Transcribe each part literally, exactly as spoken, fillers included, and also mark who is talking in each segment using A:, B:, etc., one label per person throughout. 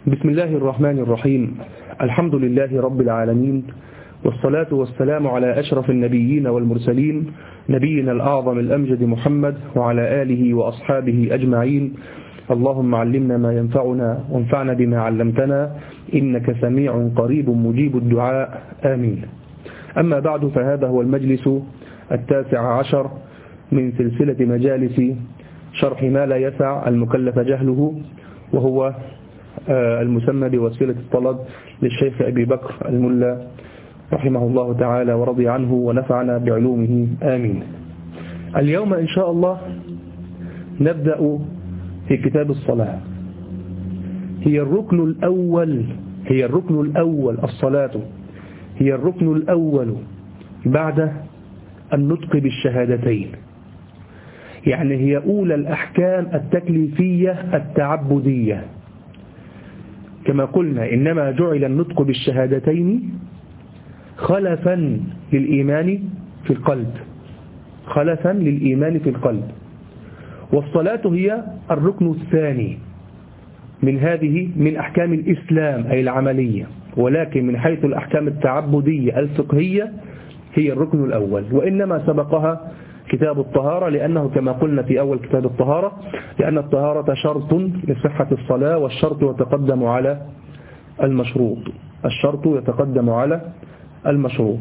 A: بسم الله الرحمن الرحيم. الحمد لله رب العالمين، والصلاة والسلام على أشرف النبيين والمرسلين، نبينا الأعظم الأمجد محمد وعلى آله وأصحابه أجمعين. اللهم علمنا ما ينفعنا وانفعنا بما علمتنا، إنك سميع قريب مجيب الدعاء، آمين. أما بعد، فهذا هو المجلس التاسع عشر من سلسلة مجالس شرح ما لا يسع المكلف جهله، وهو المسمى بوسيلة الطلب للشيخ أبي بكر الملا رحمه الله تعالى ورضي عنه ونفعنا بعلومه، آمين. اليوم إن شاء الله نبدأ في كتاب الصلاة. هي الركن الأول هي الركن الأول الصلاة هي الركن الأول بعد النطق بالشهادتين، يعني هي أولى الأحكام التكليفية التعبدية. كما قلنا إنما جعل النطق بالشهادتين خلفا للإيمان في القلب خلفا للإيمان في القلب والصلاة هي الركن الثاني من هذه من أحكام الإسلام أي العملية، ولكن من حيث الأحكام التعبدية الفقهية هي الركن الأول، وإنما سبقها كتاب الطهارة، لأنه كما قلنا في أول كتاب الطهارة لأن الطهارة شرط لصحة الصلاة، والشرط يتقدم على المشروط الشرط يتقدم على المشروط.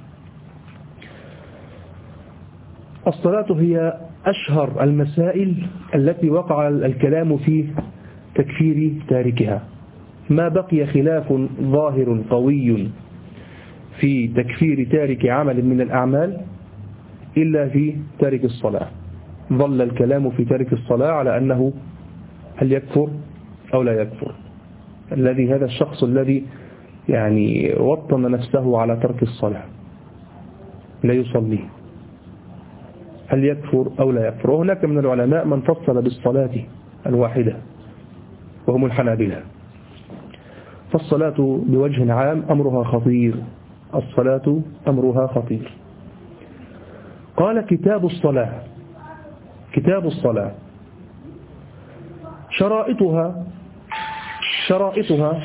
A: الصلاة هي أشهر المسائل التي وقع الكلام في تكفير تاركها، ما بقي خلاف ظاهر قوي في تكفير تارك عمل من الأعمال إلا في تارك الصلاة. ظل الكلام في تارك الصلاة على أنه هل يكفر أو لا يكفر. الذي هذا الشخص الذي يعني وطن نفسه على ترك الصلاة لا يصلي، هل يكفر أو لا يكفر؟ وهناك من العلماء من فصل بالصلاة الواحدة وهم الحنابلة. فالصلاة بوجه عام أمرها خطير الصلاة أمرها خطير. قال كتاب الصلاة كتاب الصلاة شرائطها شرائطها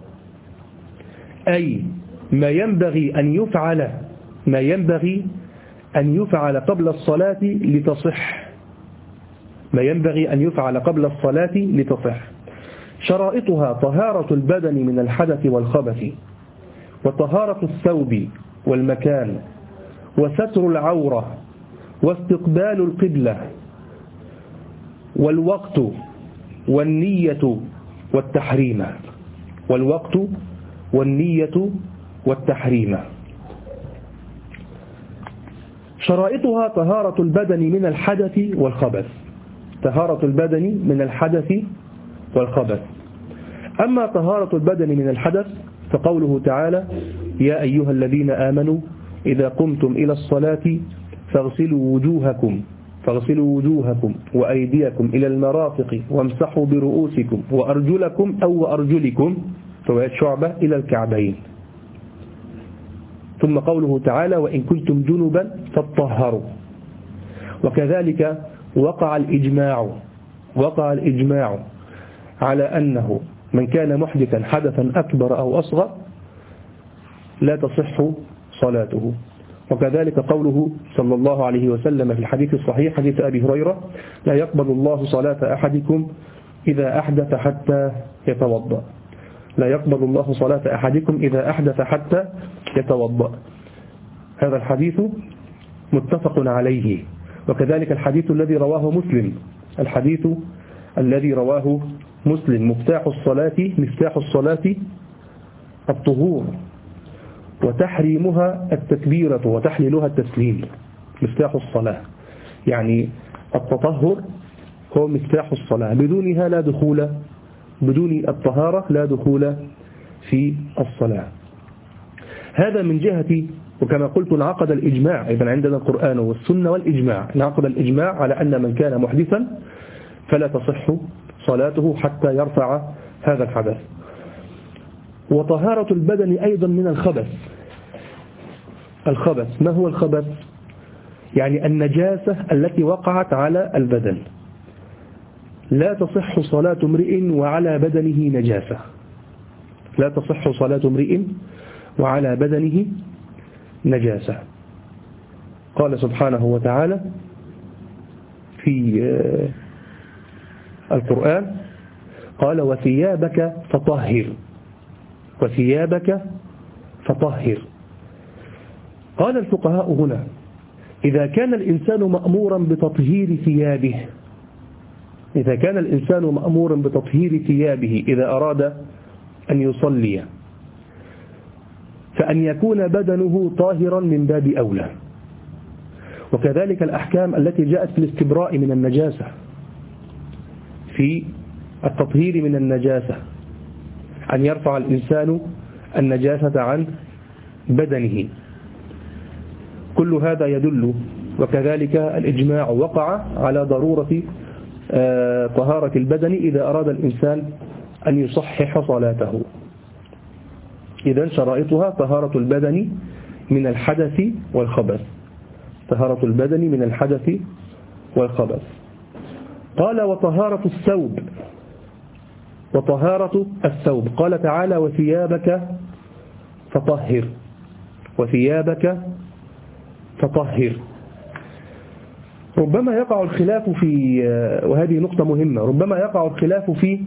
A: أي ما ينبغي أن يفعل ما ينبغي أن يفعل قبل الصلاة لتصح ما ينبغي أن يفعل قبل الصلاة لتصح. شرائطها طهارة البدن من الحدث والخبث، وطهارة الثوب والمكان، وستر العورة، واستقبال القبلة، والوقت، والنية والتحريم والوقت والنية والتحريم. شرائطها طهارة البدن من الحدث والخبث طهارة البدن من الحدث والخبث. أما طهارة البدن من الحدث فقوله تعالى: يا أيها الذين آمنوا إذا قمتم إلى الصلاة فاغسلوا وجوهكم فاغسلوا وجوهكم وأيديكم إلى المرافق وامسحوا برؤوسكم وأرجلكم أو وأرجلكم رواية شعبة إلى الكعبين. ثم قوله تعالى: وإن كنتم جنبا فاطهروا. وكذلك وقع الإجماع وقع الإجماع على أنه من كان محدثا حدثا أكبر أو أصغر لا تصح صلاته. وكذلك قوله صلى الله عليه وسلم في الحديث الصحيح حديث أبي هريرة: لا يقبل الله صلاة أحدكم إذا أحدث حتى يتوضأ لا يقبل الله صلاة أحدكم إذا أحدث حتى يتوضأ. هذا الحديث متفق عليه. وكذلك الحديث الذي رواه مسلم الحديث الذي رواه مسلم مفتاح الصلاة مفتاح الصلاة الطهور، وتحريمها التكبيرة وتحليلها التسليم. مفتاح الصلاة يعني التطهر هو مفتاح الصلاة، بدونها لا دخول بدون الطهارة لا دخول في الصلاة. هذا من جهة، وكما قلت انعقد الإجماع، إذن عندنا القرآن والسنة والإجماع، انعقد الإجماع على أن من كان محدثا فلا تصح صلاته حتى يرفع هذا الحدث. وطهارة البدن أيضا من الخبث الخبث ما هو الخبث؟ يعني النجاسة التي وقعت على البدن. لا تصح صلاة امرئ وعلى بدنه نجاسة لا تصح صلاة امرئ وعلى بدنه نجاسة. قال سبحانه وتعالى في القرآن قال وثيابك فطهر، وثيابك فطهر. قال الفقهاء هنا إذا كان الإنسان مأمورا بتطهير ثيابه، إذا كان الإنسان مأمورا بتطهير ثيابه إذا أراد أن يصلي، فأن يكون بدنه طاهرا من باب أولى. وكذلك الأحكام التي جاءت في الاستبراء من النجاسة، في التطهير من النجاسة، أن يرفع الإنسان النجاسة عن بدنه، كل هذا يدل. وكذلك الإجماع وقع على ضرورة طهارة البدن إذا أراد الإنسان أن يصحح صلاته. إذن شرائطها طهارة البدن من الحدث والخبث، طهارة البدن من الحدث والخبث. قال وطهارة الثوب، وطهارة الثوب قال تعالى وثيابك فطهر، وثيابك فطهر. ربما يقع الخلاف في، وهذه نقطة مهمة، ربما يقع الخلاف في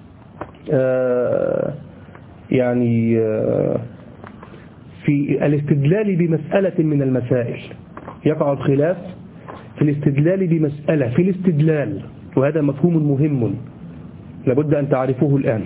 A: يعني في الاستدلال بمسألة من المسائل، يقع الخلاف في الاستدلال بمسألة، في الاستدلال، وهذا مفهوم مهم لابد أن تعرفوه الآن.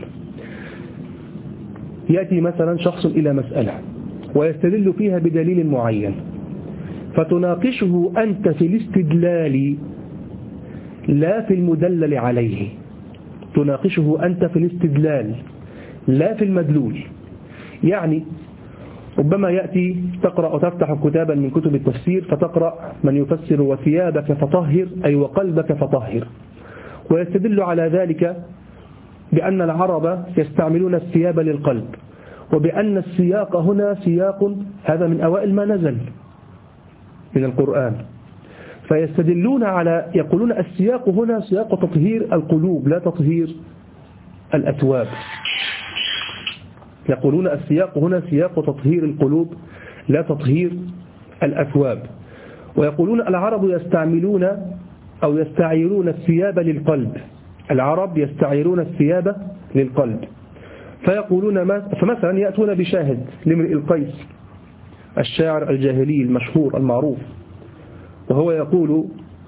A: يأتي مثلا شخص إلى مسألة ويستدل فيها بدليل معين، فتناقشه أنت في الاستدلال لا في المدلل عليه، تناقشه أنت في الاستدلال لا في المدلول. يعني ربما يأتي تقرأ وتفتح كتابا من كتب التفسير فتقرأ من يفسر وثيابك فطهر أي وقلبك فطهر، ويستدل على ذلك بأن العرب يستعملون الثياب للقلب، وبأن السياق هنا سياق هذا من أوائل ما نزل من القرآن، فيستدلون على، يقولون السياق هنا سياق تطهير القلوب لا تطهير الأثواب، يقولون السياق هنا سياق تطهير القلوب لا تطهير الأثواب. ويقولون العرب يستعملون أو يستعيرون الثياب للقلب، العرب يستعيرون الثياب للقلب، فيقولون ما فمثلا يأتون بشاهد لامرئ القيس الشاعر الجاهلي المشهور المعروف، وهو يقول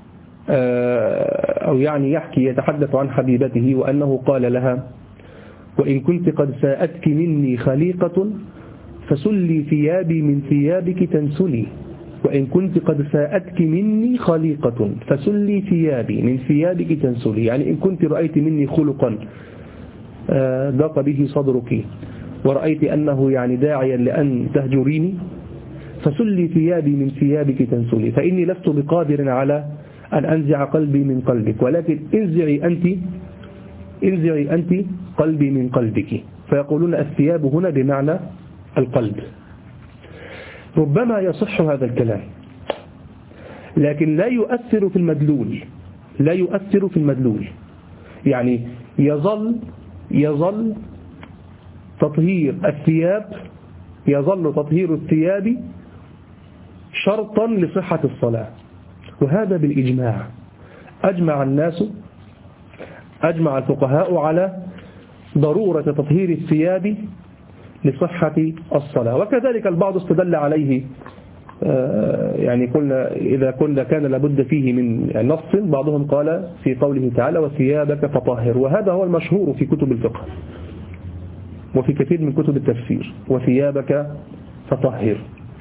A: أو يعني يحكي يتحدث عن حبيبته وأنه قال لها وإن كنت قد ساءتك مني خليقة فسلي ثيابي من ثيابك تنسلي، وإن كنت قد ساءتك مني خليقة فسلي ثيابي من ثيابك تنسلي، يعني إن كنت رأيت مني خلقا ضاق به صدرك ورأيت أنه يعني داعيا لأن تهجريني فسلي ثيابي من ثيابك تنسلي، فإني لست بقادر على أن أنزع قلبي من قلبك، ولكن انزعي أنت انزعي أنت قلبي من قلبك. فيقولون الثياب هنا بمعنى القلب. ربما يصح هذا الكلام لكن لا يؤثر في المدلول، لا يؤثر في المدلول، يعني يظل يظل تطهير الثياب يظل تطهير الثياب شرطا لصحة الصلاة، وهذا بالإجماع، أجمع الناس أجمع الفقهاء على ضرورة تطهير الثياب لصحة الصلاة. وكذلك البعض استدل عليه، يعني قلنا إذا كنا كان لابد فيه من نص، بعضهم قال في قوله تعالى وثيابك فطهر، وهذا هو المشهور في كتب الفقه وفي كثير من كتب التفسير، وثيابك فطهر.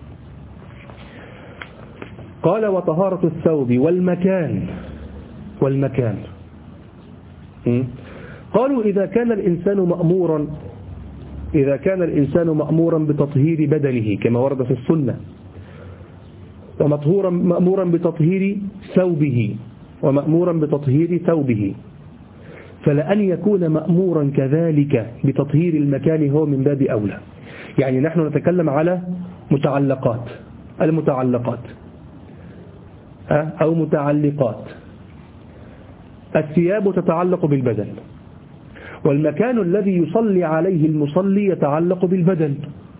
A: قال وطهارة الثوب والمكان، والمكان قالوا إذا كان الإنسان مأمورا إذا كان الإنسان مأمورا بتطهير بدنه كما ورد في السنة، ومطهورا مأمورا بتطهير ثوبه ومأمورا بتطهير ثوبه، فلأن يكون مأمورا كذلك بتطهير المكان هو من باب أولى. يعني نحن نتكلم على متعلقات، المتعلقات أو متعلقات، الثياب تتعلق بالبدن، والمكان الذي يصلي عليه المصلي يتعلق بالبدن.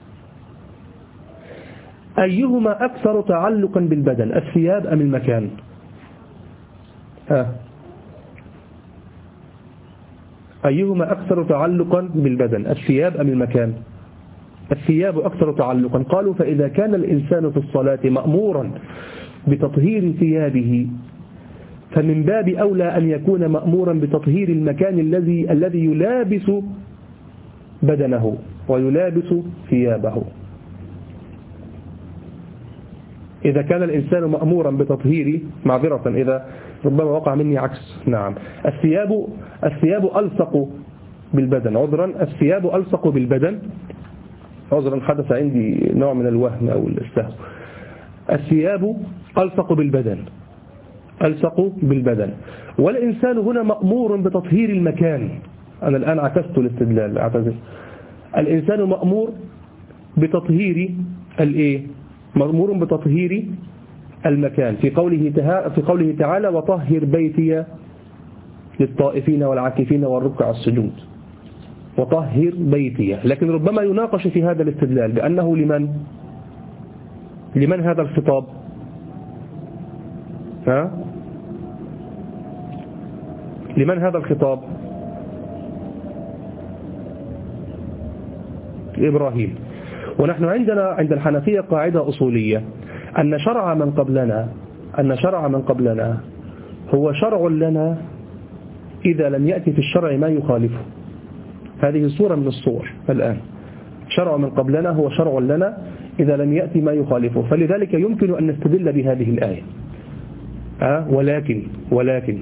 A: أيهما أكثر تعلقا بالبدن، الثياب أم المكان؟ ها. أيهما أكثر تعلقا بالبدن، الثياب أم المكان؟ الثياب أكثر تعلقا. قالوا فإذا كان الإنسان في الصلاة مأمورا بتطهير ثيابه فمن باب أولى أن يكون مأمورا بتطهير المكان الذي الذي يلابس بدنه ويلابس ثيابه. إذا كان الإنسان مأمورا بتطهير، معذرة إذا ربما وقع مني عكس، نعم، الثياب الثياب ألصق بالبدن، عذرا الثياب ألصق بالبدن، عذرا حدث عندي نوع من الوهم أو السهو. الثياب ألصق بالبدن، ألصق بالبدن، والإنسان هنا مأمور بتطهير المكان. أنا الآن عكست الاستدلال، أعتذر. الإنسان مأمور بتطهير الإيه؟ مأمور بتطهير المكان في قوله في قوله تعالى وطهر بيتي للطائفين والعاكفين والركع السجود، وطهر بيتي. لكن ربما يناقش في هذا الاستدلال بأنه لمن لمن هذا الخطاب؟ ها؟ لمن هذا الخطاب؟ إبراهيم. ونحن عندنا عند الحنفية قاعدة أصولية أن شرع من قبلنا أن شرع من قبلنا هو شرع لنا إذا لم يأتي في الشرع ما يخالفه. هذه صورة من الصور. الآن شرع من قبلنا هو شرع لنا إذا لم يأتي ما يخالفه، فلذلك يمكن أن نستدل بهذه الآية. أه؟ ولكن ولكن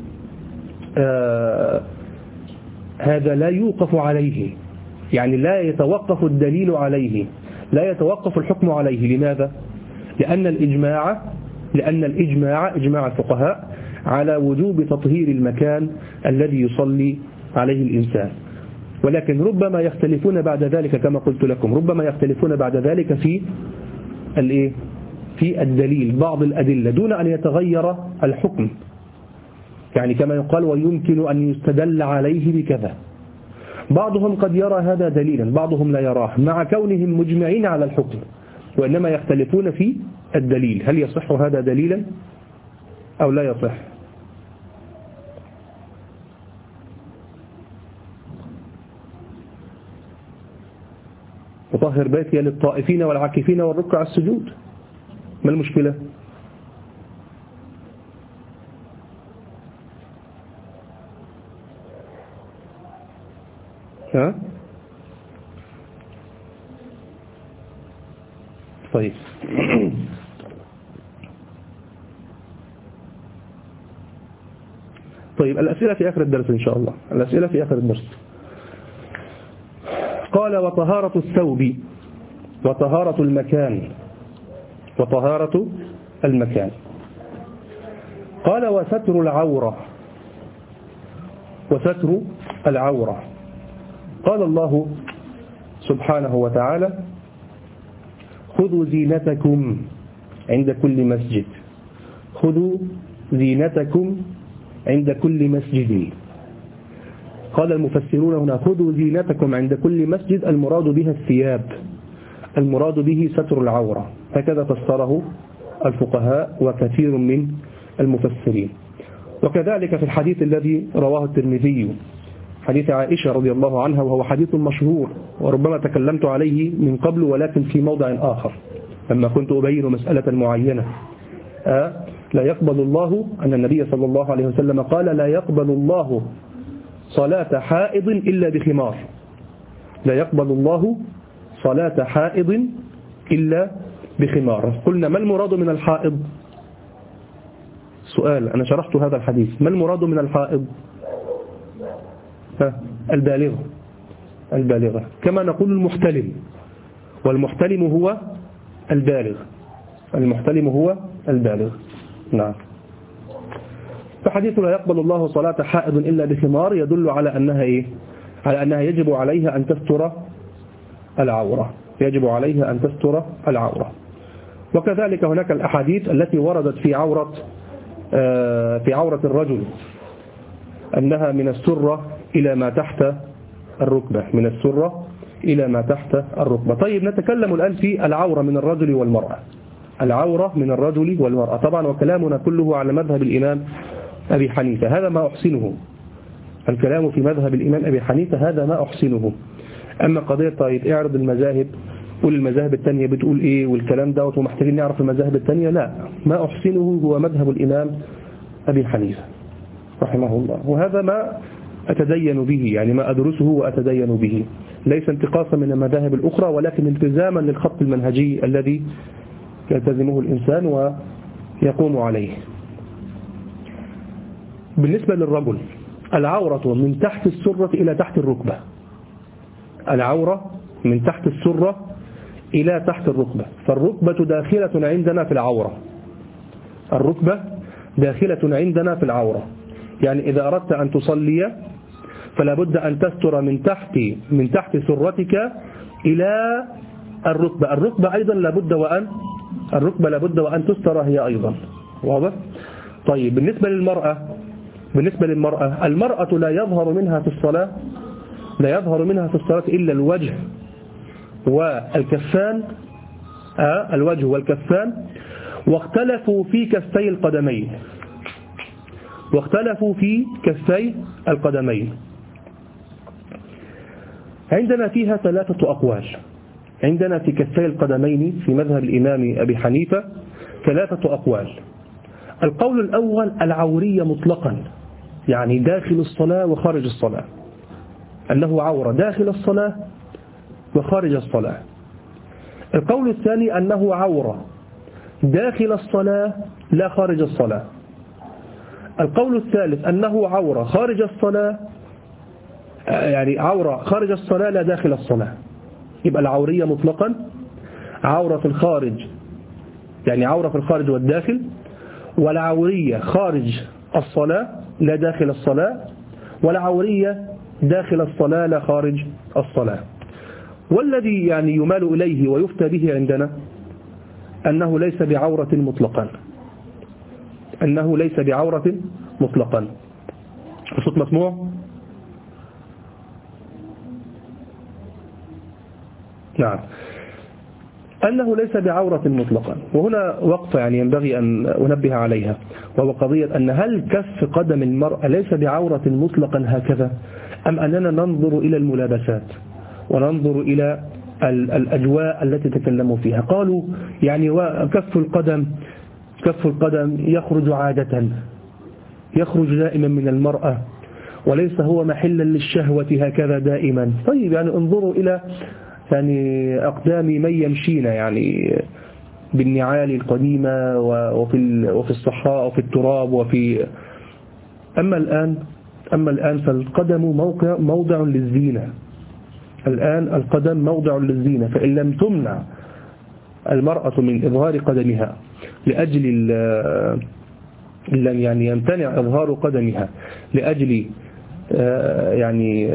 A: آه هذا لا يوقف عليه، يعني لا يتوقف الدليل عليه، لا يتوقف الحكم عليه. لماذا؟ لأن الإجماع لأن الإجماع إجماع الفقهاء على وجوب تطهير المكان الذي يصلي عليه الإنسان. ولكن ربما يختلفون بعد ذلك كما قلت لكم، ربما يختلفون بعد ذلك في الإيه؟ في الدليل، بعض الأدلة دون أن يتغير الحكم. يعني كما يقال ويمكن أن يستدل عليه بكذا. بعضهم قد يرى هذا دليلا، بعضهم لا يراه، مع كونهم مجمعين على الحكم، وإنما يختلفون في الدليل. هل يصح هذا دليلا أو لا يصح؟ وطهر بيتي للطائفين والعاكفين والركع السجود، ما المشكلة؟ ها؟ طيب طيب الأسئلة في آخر الدرس إن شاء الله، الأسئلة في آخر الدرس. قال وطهارة الثوب وطهارة المكان وطهارة المكان. قال وستر العورة وستر العورة. قال الله سبحانه وتعالى خذوا زينتكم عند كل مسجد، خذوا زينتكم عند كل مسجد. قال المفسرون هنا خذوا زينتكم عند كل مسجد، المراد بها الثياب، المراد به ستر العورة، هكذا فسره الفقهاء وكثير من المفسرين. وكذلك في الحديث الذي رواه الترمذي، حديث عائشة رضي الله عنها، وهو حديث مشهور وربما تكلمت عليه من قبل ولكن في موضع آخر لما كنت أبين مسألة معينة. آه لا يقبل الله، أن النبي صلى الله عليه وسلم قال لا يقبل الله صلاة حائض إلا بخمار، لا يقبل الله صلاة حائض إلا بخمار. قلنا ما المراد من الحائض؟ سؤال، أنا شرحت هذا الحديث، ما المراد من الحائض؟ البالغة، البالغة كما نقول المحتلم، والمحتلم هو البالغ، المحتلم هو البالغ. نعم. فحديث لا يقبل الله صلاة حائض إلا بخمار يدل على أنها إيه؟ على أنها يجب عليها أن تستر العورة، يجب عليها أن تستر العورة. وكذلك هناك الأحاديث التي وردت في عورة في عورة الرجل أنها من السرة إلى ما تحت الركبة، من السرة إلى ما تحت الركبة. طيب نتكلم الآن في العورة من الرجل والمرأة. العورة من الرجل والمرأة، طبعا وكلامنا كله على مذهب الإمام أبي حنيفة، هذا ما أحسنه. الكلام في مذهب الإمام أبي حنيفة هذا ما أحسنه. أما قضية طيب اعرض المذاهب، قول المذاهب التانية بتقول إيه والكلام دوت ومحتاجين نعرف المذاهب التانية، لا، ما أحسنه هو مذهب الإمام أبي حنيفة رحمه الله، وهذا ما أتدين به، يعني ما أدرسه وأتدين به، ليس انتقاصا من المذاهب الأخرى ولكن التزاما للخط المنهجي الذي يلتزمه الإنسان ويقوم عليه. بالنسبة للرجل، العورة من تحت السرة إلى تحت الركبة، العورة من تحت السرة إلى تحت الركبة، فالركبة داخلة عندنا في العورة، الركبة داخلة عندنا في العورة، يعني إذا أردت أن تصلي فلا بد أن تستر من تحت من تحت سرتك إلى الركبة، الركبة أيضا لابد وأن الركبة لابد وأن تستر هي أيضا، واضح؟ طيب بالنسبة للمرأة، بالنسبة للمرأة المرأة لا يظهر منها في الصلاة لا يظهر منها في الصلاة إلا الوجه والكفان، آه الوجه والكفان، واختلفوا في كفي القدمين واختلفوا في كفي القدمين عندنا فيها ثلاثة أقوال. عندنا في كفي القدمين في مذهب الإمام أبي حنيفة ثلاثة أقوال. القول الأول العورية مطلقا، يعني داخل الصلاة وخارج الصلاة، أنه عورة داخل الصلاة وخارج الصلاة. القول الثاني أنه عورة داخل الصلاة لا خارج الصلاة. القول الثالث أنه عورة خارج الصلاة، يعني عورة خارج الصلاة لا داخل الصلاة. يبقى العورية مطلقا عورة في الخارج، يعني عورة في الخارج والداخل، والعورية خارج الصلاة لا داخل الصلاة، والعورية داخل الصلاة لا خارج الصلاة. والذي يعني يمال إليه ويفتى به عندنا أنه ليس بعورة مطلقا، أنه ليس بعورة مطلقا. الصوت مسموع؟ نعم، أنه ليس بعورة مطلقا. وهنا وقفة يعني ينبغي أن أنبه عليها، وهو قضية أن هل كف قدم المرأة ليس بعورة مطلقا هكذا، أم أننا ننظر إلى الملابسات وننظر إلى الأجواء التي تكلموا فيها. قالوا يعني كف القدم كف القدم يخرج عادة، يخرج دائما من المرأة، وليس هو محلا للشهوة هكذا دائما. طيب يعني انظروا إلى يعني أقدام من يمشين يعني بالنعال القديمة وفي وفي الصحراء وفي التراب وفي أما الآن أما الآن فالقدم موقع موضع للزينة. الآن القدم موضع للزينة، فإن لم تمنع المرأة من إظهار قدمها لأجل لم يعني يمتنع إظهار قدمها لأجل يعني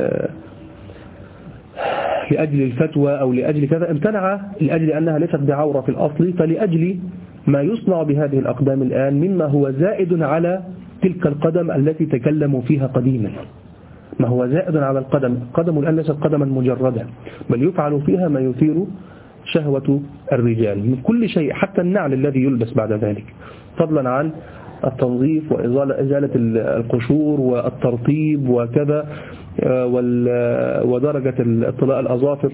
A: لأجل الفتوى أو لأجل كذا، امتنع لأجل أنها ليست بعورة في الأصل، فلأجل ما يصنع بهذه الأقدام الآن مما هو زائد على تلك القدم التي تكلموا فيها قديما، ما هو زائد على القدم. القدم الآن ليست قدما مجردا، بل يفعل فيها ما يثير شهوة الرجال من كل شيء، حتى النعل الذي يلبس بعد ذلك، فضلا عن التنظيف وإزالة القشور والترطيب وكذا، ودرجة اطلاء الأظافر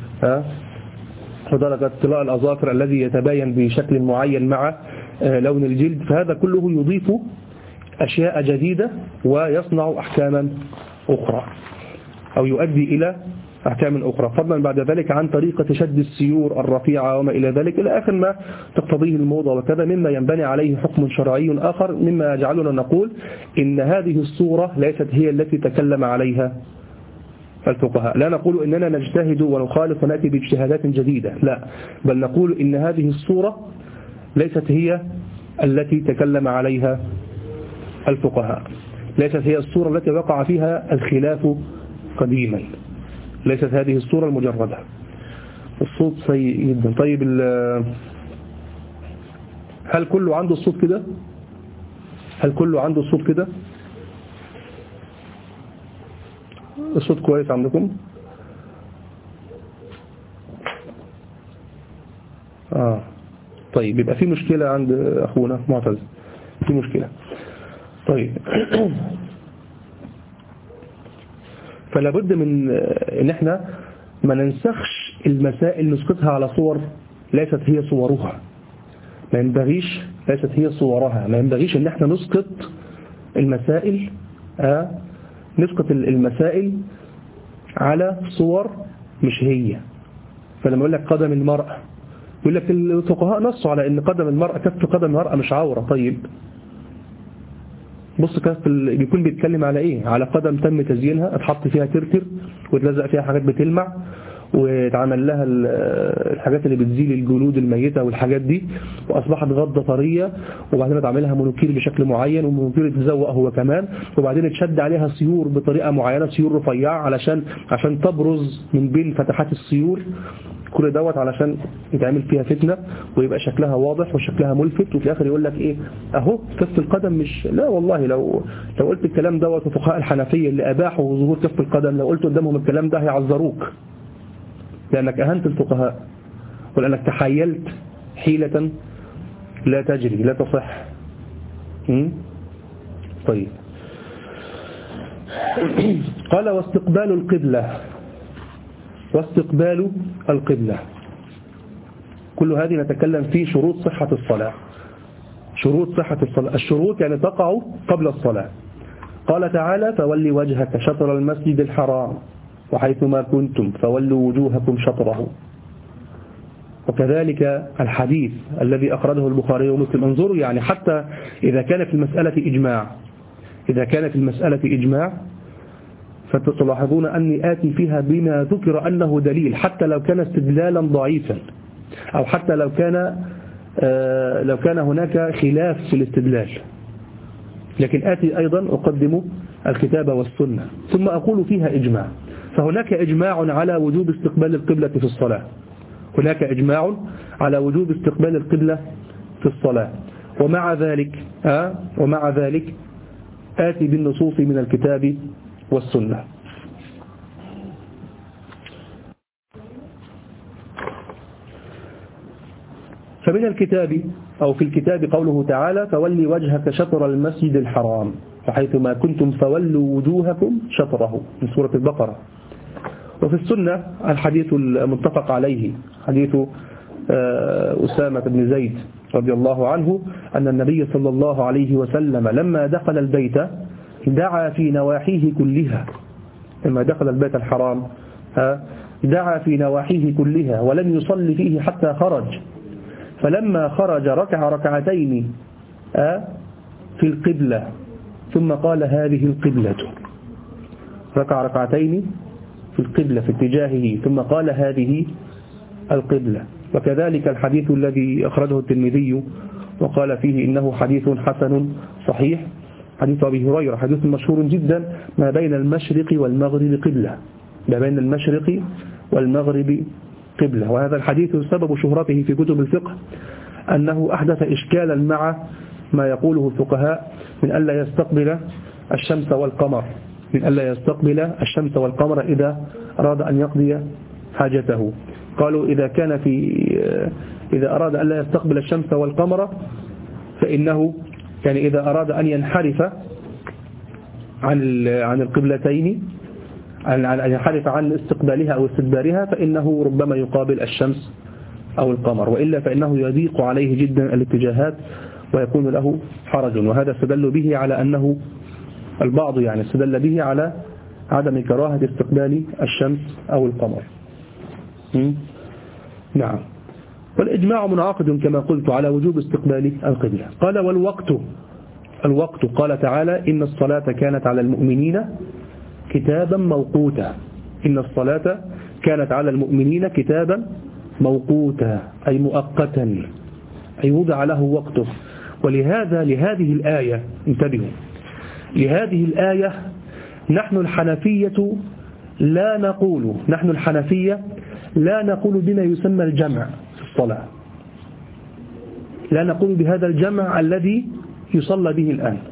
A: ودرجة اطلاء الأظافر الذي يتباين بشكل معين مع لون الجلد. فهذا كله يضيف أشياء جديدة ويصنع أحكاما أخرى أو يؤدي إلى أحكام أخرى، فضلا بعد ذلك عن طريقة شد السيور الرفيعة وما إلى ذلك إلى آخر ما تقتضيه الموضة وكذا، مما ينبني عليه حكم شرعي آخر، مما يجعلنا نقول إن هذه الصورة ليست هي التي تكلم عليها الفقهاء. لا نقول إننا نجتهد ونخالف ونأتي باجتهادات جديدة، لا، بل نقول إن هذه الصورة ليست هي التي تكلم عليها الفقهاء، ليست هي الصورة التي وقع فيها الخلاف قديما، ليست هذه الصورة المجردة. الصوت سيء جدا. طيب هل كله عنده الصوت كده؟ هل كله عنده الصوت كده؟ الصوت كويس عندكم؟ آه طيب يبقى في مشكلة عند أخونا معتز، في مشكلة. طيب فلا بد من ان احنا ما ننسخش المسائل نسقطها على صور ليست هي صورها، ما ينبغيش ليست هي صورها، ما ينبغيش ان احنا نسقط المسائل آه نسقط المسائل على صور مش هي. فلما يقول لك قدم المرأة، يقول لك الفقهاء نصوا على ان قدم المرأة كف قدم المرأة مش عورة. طيب بص كف بيكون بيتكلم على ايه؟ على قدم تم تزيينها، اتحط فيها ترتر واتلزق فيها حاجات بتلمع واتعمل لها الحاجات اللي بتزيل الجلود الميتة والحاجات دي، واصبحت غضة طرية، وبعدين اتعملها مونوكير بشكل معين، والمونوكير اتزوق هو كمان، وبعدين اتشد عليها سيور بطريقة معينة، سيور رفيعة علشان عشان تبرز من بين فتحات السيور. كل دوت علشان يتعمل فيها فتنة ويبقى شكلها واضح وشكلها ملفت، وفي الآخر يقول لك ايه اهو كف القدم مش. لا والله، لو لو قلت الكلام دوت وفقهاء الحنفية اللي اباحوا ظهور كف القدم، لو قلت قدامهم الكلام ده هيعذروك، لأنك أهنت الفقهاء ولأنك تحايلت حيلة لا تجري لا تصح. طيب قال واستقبال القبلة، واستقبال القبلة كل هذه نتكلم في شروط صحة الصلاة. شروط صحة الصلاة، الشروط يعني تقع قبل الصلاة. قال تعالى فولي وجهك شطر المسجد الحرام وحيثما كنتم فولوا وجوهكم شطره. وكذلك الحديث الذي أخرجه البخاري ومسلم. انظروا يعني حتى إذا كان في المسألة إجماع، إذا كان في المسألة إجماع فتلاحظون أني آتي فيها بما ذكر أنه دليل، حتى لو كان استدلالا ضعيفا، أو حتى لو كان آه لو كان هناك خلاف في الاستدلال، لكن آتي أيضا أقدم الكتاب والسنة ثم أقول فيها إجماع. فهناك إجماع على وجوب استقبال القبلة في الصلاة، هناك إجماع على وجوب استقبال القبلة في الصلاة، ومع ذلك آه ومع ذلك آتي بالنصوص من الكتاب والسنة. فمن الكتاب أو في الكتاب قوله تعالى فولي وجهك شطر المسجد الحرام فحيثما كنتم فولوا وجوهكم شطره من سورة البقرة. وفي السنة الحديث المتفق عليه حديث أسامة بن زيد رضي الله عنه أن النبي صلى الله عليه وسلم لما دخل البيت دعا في نواحيه كلها، لما دخل البيت الحرام دعا في نواحيه كلها ولم يصلي فيه حتى خرج، فلما خرج ركع ركعتين في القبلة ثم قال هذه القبلة، ركع ركعتين في القبلة في اتجاهه ثم قال هذه القبلة. وكذلك الحديث الذي أخرجه الترمذي وقال فيه إنه حديث حسن صحيح، حديث أبي هريرة، حديث مشهور جدا ما بين المشرق والمغرب قبلة، ما بين المشرق والمغرب قبلة. وهذا الحديث سبب شهرته في كتب الفقه أنه أحدث إشكالا مع ما يقوله الفقهاء من ألا يستقبل الشمس والقمر، من ألا يستقبل الشمس والقمر إذا أراد أن يقضي حاجته. قالوا إذا كان في إذا أراد أن لا يستقبل الشمس والقمر فإنه يعني إذا أراد أن ينحرف عن عن القبلتين، أن ينحرف عن استقبالها أو استدبارها، فإنه ربما يقابل الشمس أو القمر، وإلا فإنه يضيق عليه جدا الاتجاهات ويكون له حرج. وهذا استدل به على أنه البعض يعني استدل به على عدم كراهة استقبال الشمس أو القمر. نعم. والإجماع منعقد كما قلت على وجوب استقبال القبلة. قال والوقت، الوقت قال تعالى إن الصلاة كانت على المؤمنين كتابا موقوتا، إن الصلاة كانت على المؤمنين كتابا موقوتا أي مؤقتا، أي وضع له وقته. ولهذا لهذه الآية انتبهوا، لهذه الآية نحن الحنفية لا نقول نحن الحنفية لا نقول بما يسمى الجمع في الصلاة، لا نقول بهذا الجمع الذي يصلى به الآن،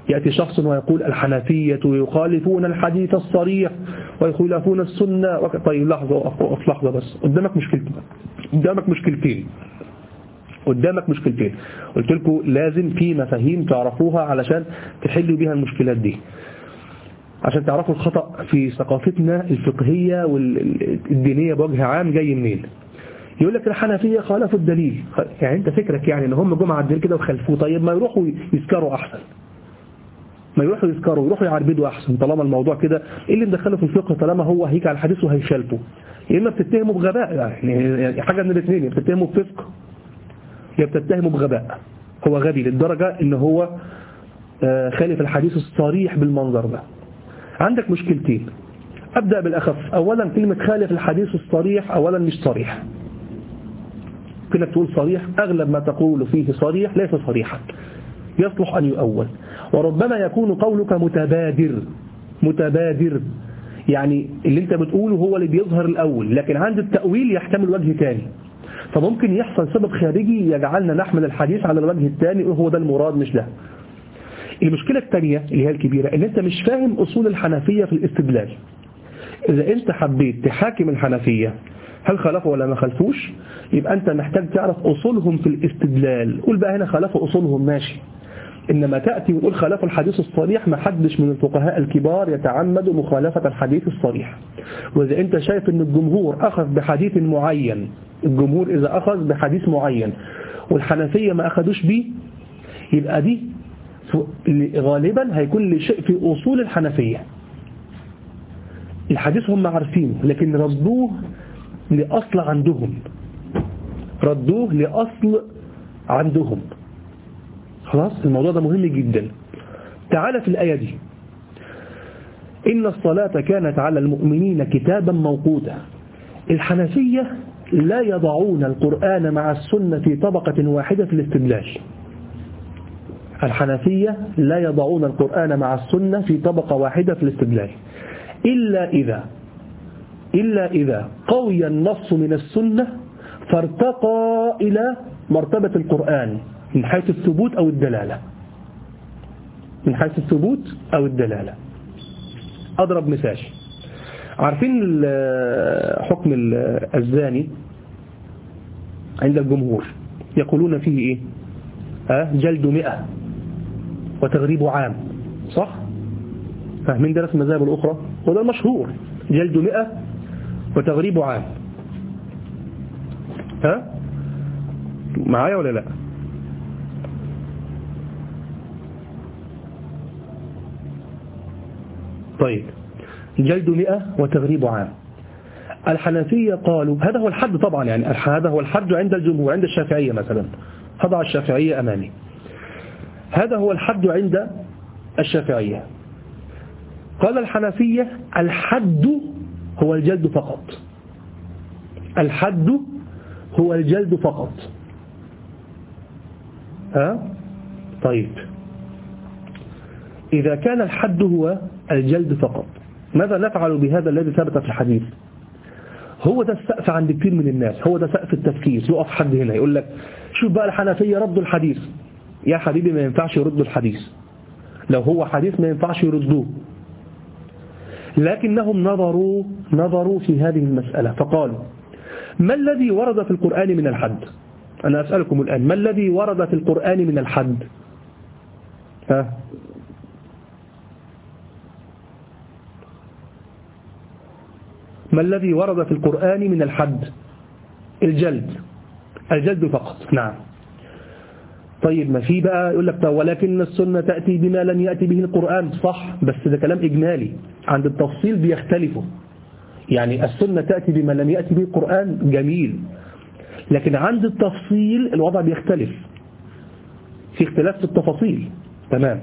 A: يأتي شخص ويقول الحنفية يخالفون الحديث الصريح ويخالفون السنة. طيب لحظة لحظة بس، قدامك مشكلتين قدامك مشكلتين قدامك مشكلتين قلت لكم لازم في مفاهيم تعرفوها علشان تحلوا بيها المشكلات دي، عشان تعرفوا الخطأ في ثقافتنا الفقهية والدينية بوجه عام جاي منين. يقول لك الحنفية خالفوا الدليل، يعني انت فكرك يعني ان هم جمعة على الدليل كده وخلفوه. طيب ما يروحوا يسكروا احسن، ما يروحوا يسكروا يروحوا يعربدوا احسن. طالما الموضوع كده ايه اللي مدخله في الفقه؟ طالما هو هيجي على الحديث وهيخالفه، يا اما بتتهمه بغباء، يعني حاجه من الاثنين، يا بتتهمه بفسق يا بتتهمه بغباء. هو غبي للدرجه ان هو خالف الحديث الصريح بالمنظر ده. عندك مشكلتين، ابدا بالاخف. اولا كلمه خالف الحديث الصريح اولا مش صريح، كنك تقول صريح اغلب ما تقول فيه صريح ليس صريحا، يصلح ان يؤول. وربما يكون قولك متبادر متبادر يعني اللي انت بتقوله هو اللي بيظهر الأول، لكن عند التأويل يحتمل وجه ثاني، فممكن يحصل سبب خارجي يجعلنا نحمل الحديث على الوجه الثاني وهو ده المراد مش ده. المشكلة الثانية اللي هي الكبيرة ان انت مش فاهم أصول الحنفية في الاستدلال. إذا انت حبيت تحاكم الحنفية هل خالفوا ولا ما خالفوش، يبقى انت محتاج تعرف أصولهم في الاستدلال. قول بقى هنا خالفوا أصولهم ماشي، إنما تأتي وتقول خالفوا الحديث الصريح، ما حدش من الفقهاء الكبار يتعمد مخالفة الحديث الصريح. وإذا أنت شايف أن الجمهور أخذ بحديث معين، الجمهور إذا أخذ بحديث معين والحنفية ما أخذوش به، يبقى دي غالبا هيكون لشيء في أصول الحنفية. الحديث هم عارفينه لكن ردوه لأصل عندهم، ردوه لأصل عندهم. خلاص الموضوع ده مهم جدا. تعال في الآية دي، إن الصلاة كانت على المؤمنين كتابا موقوتا. الحنفية لا يضعون القرآن مع السنة في طبقة واحدة في الاستدلال. الحنفية لا يضعون القرآن مع السنة في طبقة واحدة في الاستدلال إلا إذا إلا إذا قوي النص من السنة فارتقى إلى مرتبة القرآن من حيث الثبوت أو الدلالة، من حيث الثبوت أو الدلالة. أضرب مثال، عارفين حكم الزاني عند الجمهور يقولون فيه إيه؟ أه؟ جلد مئة وتغريب عام، صح؟ فاهمين درس المذاهب الأخرى؟ وده المشهور، جلد مئة وتغريب عام. ها؟ أه؟ معايا ولا لا؟ طيب جلد مئة وتغريب عام. الحنفية قالوا هذا هو الحد طبعا، يعني هذا هو الحد عند الجمهور. عند الشافعية مثلا، هضع الشافعية أمامي، هذا هو الحد عند الشافعية. قال الحنفية الحد هو الجلد فقط، الحد هو الجلد فقط. ها؟ طيب إذا كان الحد هو الجلد فقط، ماذا نفعل بهذا الذي ثبت في الحديث؟ هو ده السقف عند كثير من الناس، هو ده سقف التفكير. يقف حد هنا يقول لك شوف بقى الحنفية ردوا الحديث. يا حبيبي ما ينفعش يردوا الحديث، لو هو حديث ما ينفعش يردوه، لكنهم نظروا نظروا في هذه المسألة فقالوا ما الذي ورد في القرآن من الحد؟ أنا أسألكم الآن، ما الذي ورد في القرآن من الحد؟ ها؟ ما الذي ورد في القرآن من الحد؟ الجلد، الجلد فقط. نعم. طيب ما في بقى يقول لك ولكن السنة تأتي بما لم يأتي به القرآن، صح، بس ده كلام إجمالي، عند التفصيل بيختلفوا. يعني السنة تأتي بما لم يأتي به القرآن جميل، لكن عند التفصيل الوضع بيختلف، في اختلاف في التفاصيل. تمام.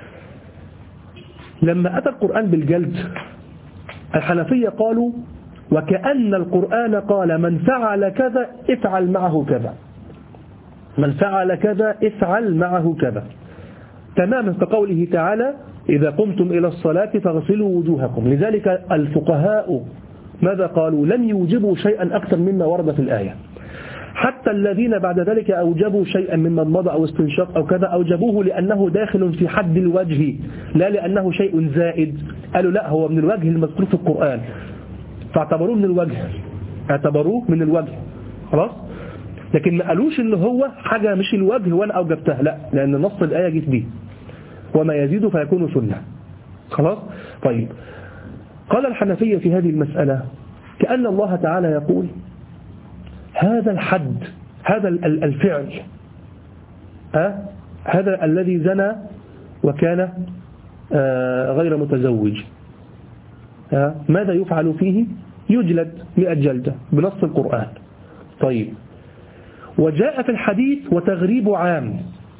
A: لما أتى القرآن بالجلد الحنفية قالوا وكأن القرآن قال من فعل كذا افعل معه كذا، من فعل كذا افعل معه كذا، تماما كقوله تعالى إذا قمتم إلى الصلاة فاغسلوا وجوهكم. لذلك الفقهاء ماذا قالوا؟ لم يوجبوا شيئا أكثر مما ورد في الآية. حتى الذين بعد ذلك أوجبوا شيئا مما مضى أو استنشاق أو كذا أوجبوه لأنه داخل في حد الوجه لا لأنه شيء زائد. قالوا لا هو من الوجه المذكور في القرآن فاعتبروه من الوجه اعتبروه من الوجه خلاص. لكن ما قالوش إن هو حاجة مش الوجه وأنا أوجبتها لا لأن نص الآية جت به وما يزيد فيكون سنة خلاص. طيب قال الحنفية في هذه المسألة كأن الله تعالى يقول هذا الحد هذا الفعل أه؟ هذا الذي زنى وكان آه غير متزوج أه؟ ماذا يفعل فيه؟ يجلد مئة جلدة بنص القرآن. طيب وجاء في الحديث وتغريب عام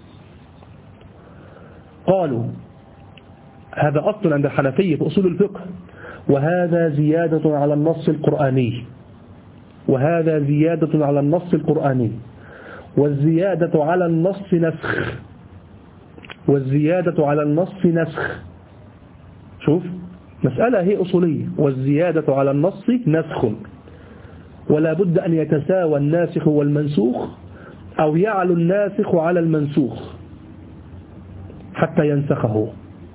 A: قالوا هذا أصل عند الحنفية في أصول الفقه وهذا زيادة على النص القرآني وهذا زيادة على النص القرآني والزيادة على النص نسخ والزيادة على النص نسخ. شوف مسألة هي أصولية والزيادة على النص نسخ ولا بد أن يتساوى الناسخ والمنسوخ أو يعلو الناسخ على المنسوخ حتى ينسخه.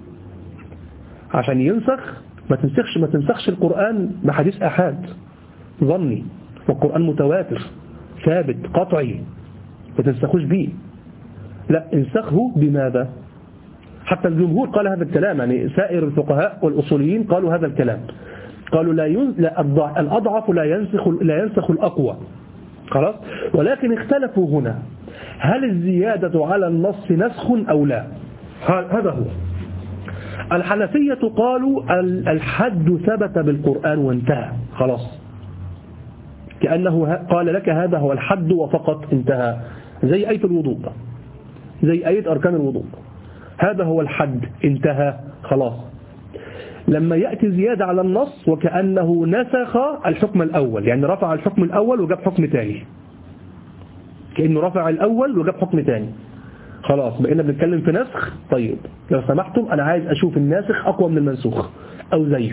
A: عشان ينسخ ما تنسخش ما تنسخش القرآن بحديث أحاد ظني والقرآن متواتر ثابت قطعي ما تنسخوش به لا انسخه بماذا؟ حتى الجمهور قال هذا الكلام يعني سائر الفقهاء والأصوليين قالوا هذا الكلام قالوا لا, ين... لا الأضعف لا ينسخ لا ينسخ الأقوى خلاص. ولكن اختلفوا هنا هل الزيادة على النص نسخ أو لا؟ هذا هو. الحنفية قالوا الحد ثبت بالقرآن وانتهى خلاص كأنه قال لك هذا هو الحد وفقط انتهى زي آية الوضوء زي آية أركان الوضوء هذا هو الحد انتهى خلاص. لما يأتي زيادة على النص وكأنه نسخ الحكم الأول يعني رفع الحكم الأول وجاب حكم تاني كأنه رفع الأول وجاب حكم تاني خلاص بقينا بنتكلم في نسخ. طيب لو سمحتم أنا عايز أشوف الناسخ أقوى من المنسوخ أو زيه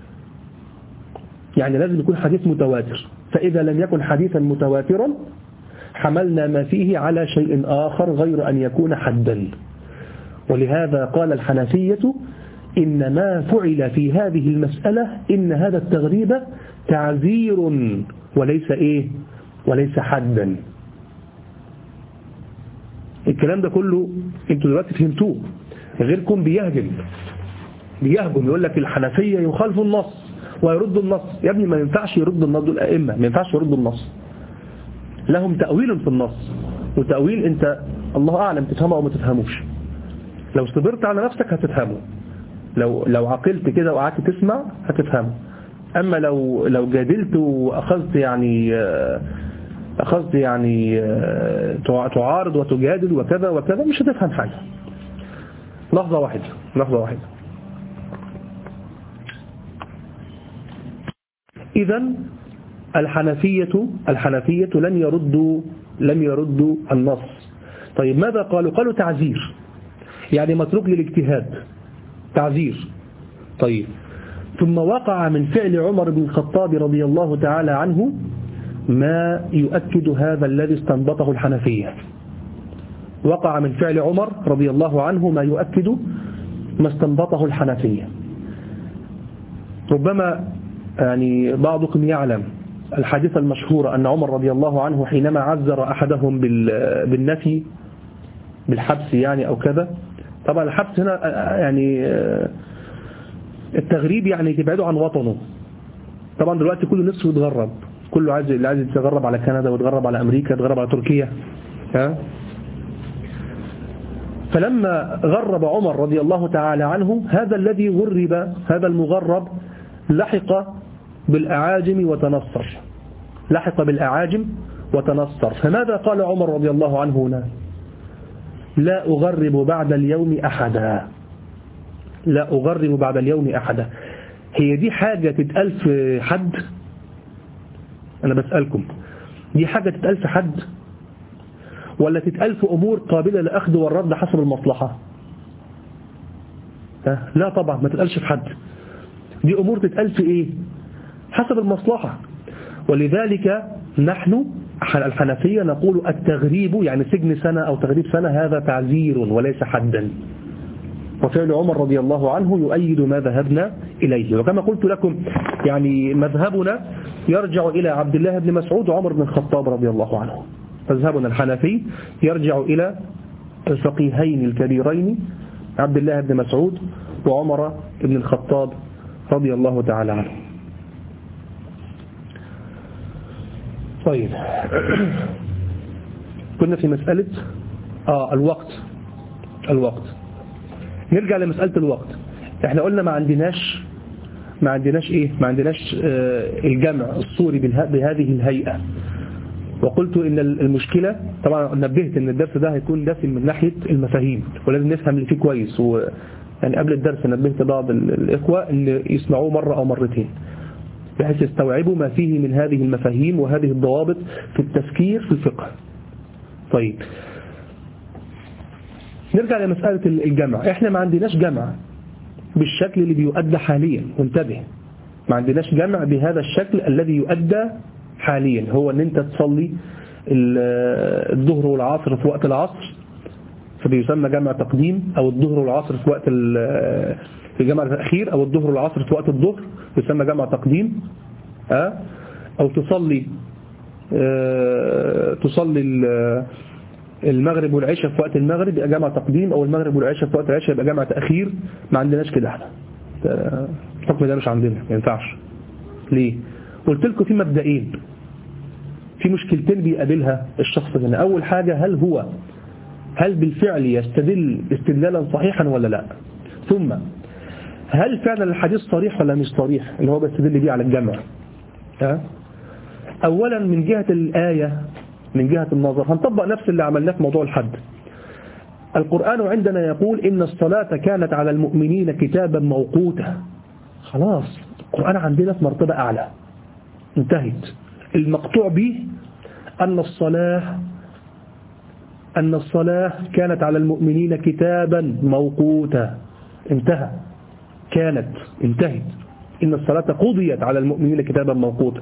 A: يعني لازم يكون حديث متواتر فإذا لم يكن حديثا متواترا حملنا ما فيه على شيء آخر غير أن يكون حدا. ولهذا قال الحنفية إن ما فعل في هذه المسألة إن هذا التغريب تعذير وليس إيه وليس حدا. الكلام ده كله انتوا دلوقتي فهمتوه غيركم بيهجم بيهجم يقول لك الحنفية يخالفوا النص ويردوا النص. يا ابني ما ينفعش يردوا النص دول الأئمة ما ينفعش يردوا النص لهم تأويل في النص وتأويل انت الله أعلم تفهمه أو ما تفهموش. لو صبرت على نفسك هتفهمه لو لو عقلت كده وقعدت تسمع هتفهمه. أما لو لو جادلت وأخذت يعني أخذت يعني تعارض وتجادل وكذا وكذا مش هتفهم حاجة. لحظة واحدة لحظة واحدة. إذن الحنفية الحنفية لن يردوا لم يردوا النص. طيب ماذا قالوا؟ قالوا تعذير يعني متروك للاجتهاد تعذير. طيب ثم وقع من فعل عمر بن الخطاب رضي الله تعالى عنه ما يؤكد هذا الذي استنبطه الحنفية. وقع من فعل عمر رضي الله عنه ما يؤكد ما استنبطه الحنفية. ربما يعني بعضكم يعلم الحديث المشهور أن عمر رضي الله عنه حينما عذر أحدهم بالنفي بالحبس يعني أو كذا. طبعا الحبس هنا يعني التغريب يعني تبعده عن وطنه. طبعا دلوقتي كله نفسه يتغرب كله عايز اللي عايز يتغرب على كندا ويتغرب على أمريكا يتغرب على تركيا ها. فلما غرب عمر رضي الله تعالى عنه هذا الذي غرب هذا المغرب لحق بالأعاجم وتنصر لحق بالأعاجم وتنصر. فماذا قال عمر رضي الله عنه هنا؟ لا أغرب بعد اليوم أحدا لا أغرب بعد اليوم أحدا. هي دي حاجة تتقال في حد؟ أنا بسألكم دي حاجة تتقال في حد ولا تتقال في أمور قابلة لأخذ والرد حسب المصلحة؟ لا طبعا ما تتقالش في حد. دي أمور تتقال في إيه؟ حسب المصلحة. ولذلك نحن الحنفية نقول التغريب يعني سجن سنة أو تغريب سنة هذا تعزير وليس حدا، وفعل عمر رضي الله عنه يؤيد ما ذهبنا إليه. وكما قلت لكم يعني مذهبنا يرجع إلى عبد الله بن مسعود وعمر بن الخطاب رضي الله عنه. مذهبنا الحنفي يرجع إلى الفقيهين الكبيرين عبد الله بن مسعود وعمر بن الخطاب رضي الله تعالى عنه. طيب كنا في مسألة آه الوقت الوقت نرجع لمسألة الوقت. احنا قلنا ما عندناش ما عندناش ايه ما عندناش آه الجمع الصوري بهذه الهيئة، وقلت ان المشكلة طبعا نبهت ان الدرس ده هيكون دسم من ناحية المفاهيم ولازم نفهم اللي فيه كويس، و يعني قبل الدرس نبهت بعض الإخوة ان يسمعوه مرة او مرتين بحيث يستوعبوا ما فيه من هذه المفاهيم وهذه الضوابط في التفكير في الفقه. طيب نرجع لمسألة الجمع. احنا ما عندناش جمع بالشكل اللي بيؤدى حاليا، وانتبه ما عندناش جمع بهذا الشكل الذي يؤدى حاليا، هو ان انت تصلي الظهر والعصر في وقت العصر فبيسمى جمع تقديم، او الظهر والعصر في وقت في جمع الأخير، او الظهر والعصر في وقت الظهر يسمى جمع تقديم، اه او تصلي اه تصلي المغرب والعشاء في وقت المغرب يبقى جمع تقديم، او المغرب والعشاء في وقت العشاء يبقى جمع تأخير. ما عندناش كده احنا، الحكم ده مش عندنا، ما ينفعش. ليه؟ قلت لكم في مبدئين، في مشكلتين بيقابلها الشخص هنا. اول حاجة هل هو هل بالفعل يستدل استدلالا صحيحا ولا لا، ثم هل فعلا الحديث صريح ولا مش صريح اللي هو بيستدل بيه على الجمع. ها؟ اولا من جهة الآية من جهة النظر هنطبق نفس اللي عملناه في موضوع الحد. القرآن عندنا يقول إن الصلاة كانت على المؤمنين كتابا موقوتا. خلاص القرآن عندنا في مرتبة أعلى، انتهت. المقطوع به أن الصلاة أن الصلاة كانت على المؤمنين كتابا موقوتا، انتهى، كانت انتهت. إن الصلاة قضيت على المؤمنين كتابا موقوتا،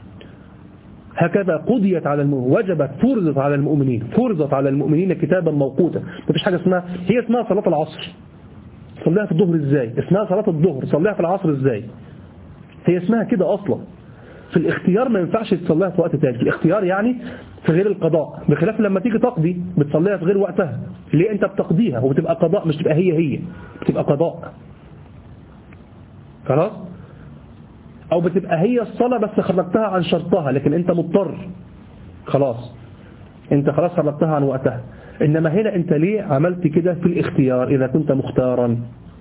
A: هكذا قضيت على المؤمنين، وجبت فرضت على المؤمنين فرضت على المؤمنين كتابا موقوتا. مفيش حاجة اسمها هي اسمها صلاة العصر صليها في الظهر ازاي، اسمها صلاة الظهر صليها في العصر ازاي، هي اسمها كده أصلا. في الاختيار ما ينفعش تصليها في وقت تاني، الاختيار يعني في غير القضاء، بخلاف لما تيجي تقضي بتصليها في غير وقتها. ليه؟ انت بتقضيها وبتبقى قضاء، مش تبقى هي هي بتبقى قضاء، خلاص، او بتبقى هي الصلاة بس خرجتها عن شرطها لكن انت مضطر، خلاص انت خلاص خرجتها عن وقتها. انما هنا انت ليه عملت كده في الاختيار؟ اذا كنت مختارا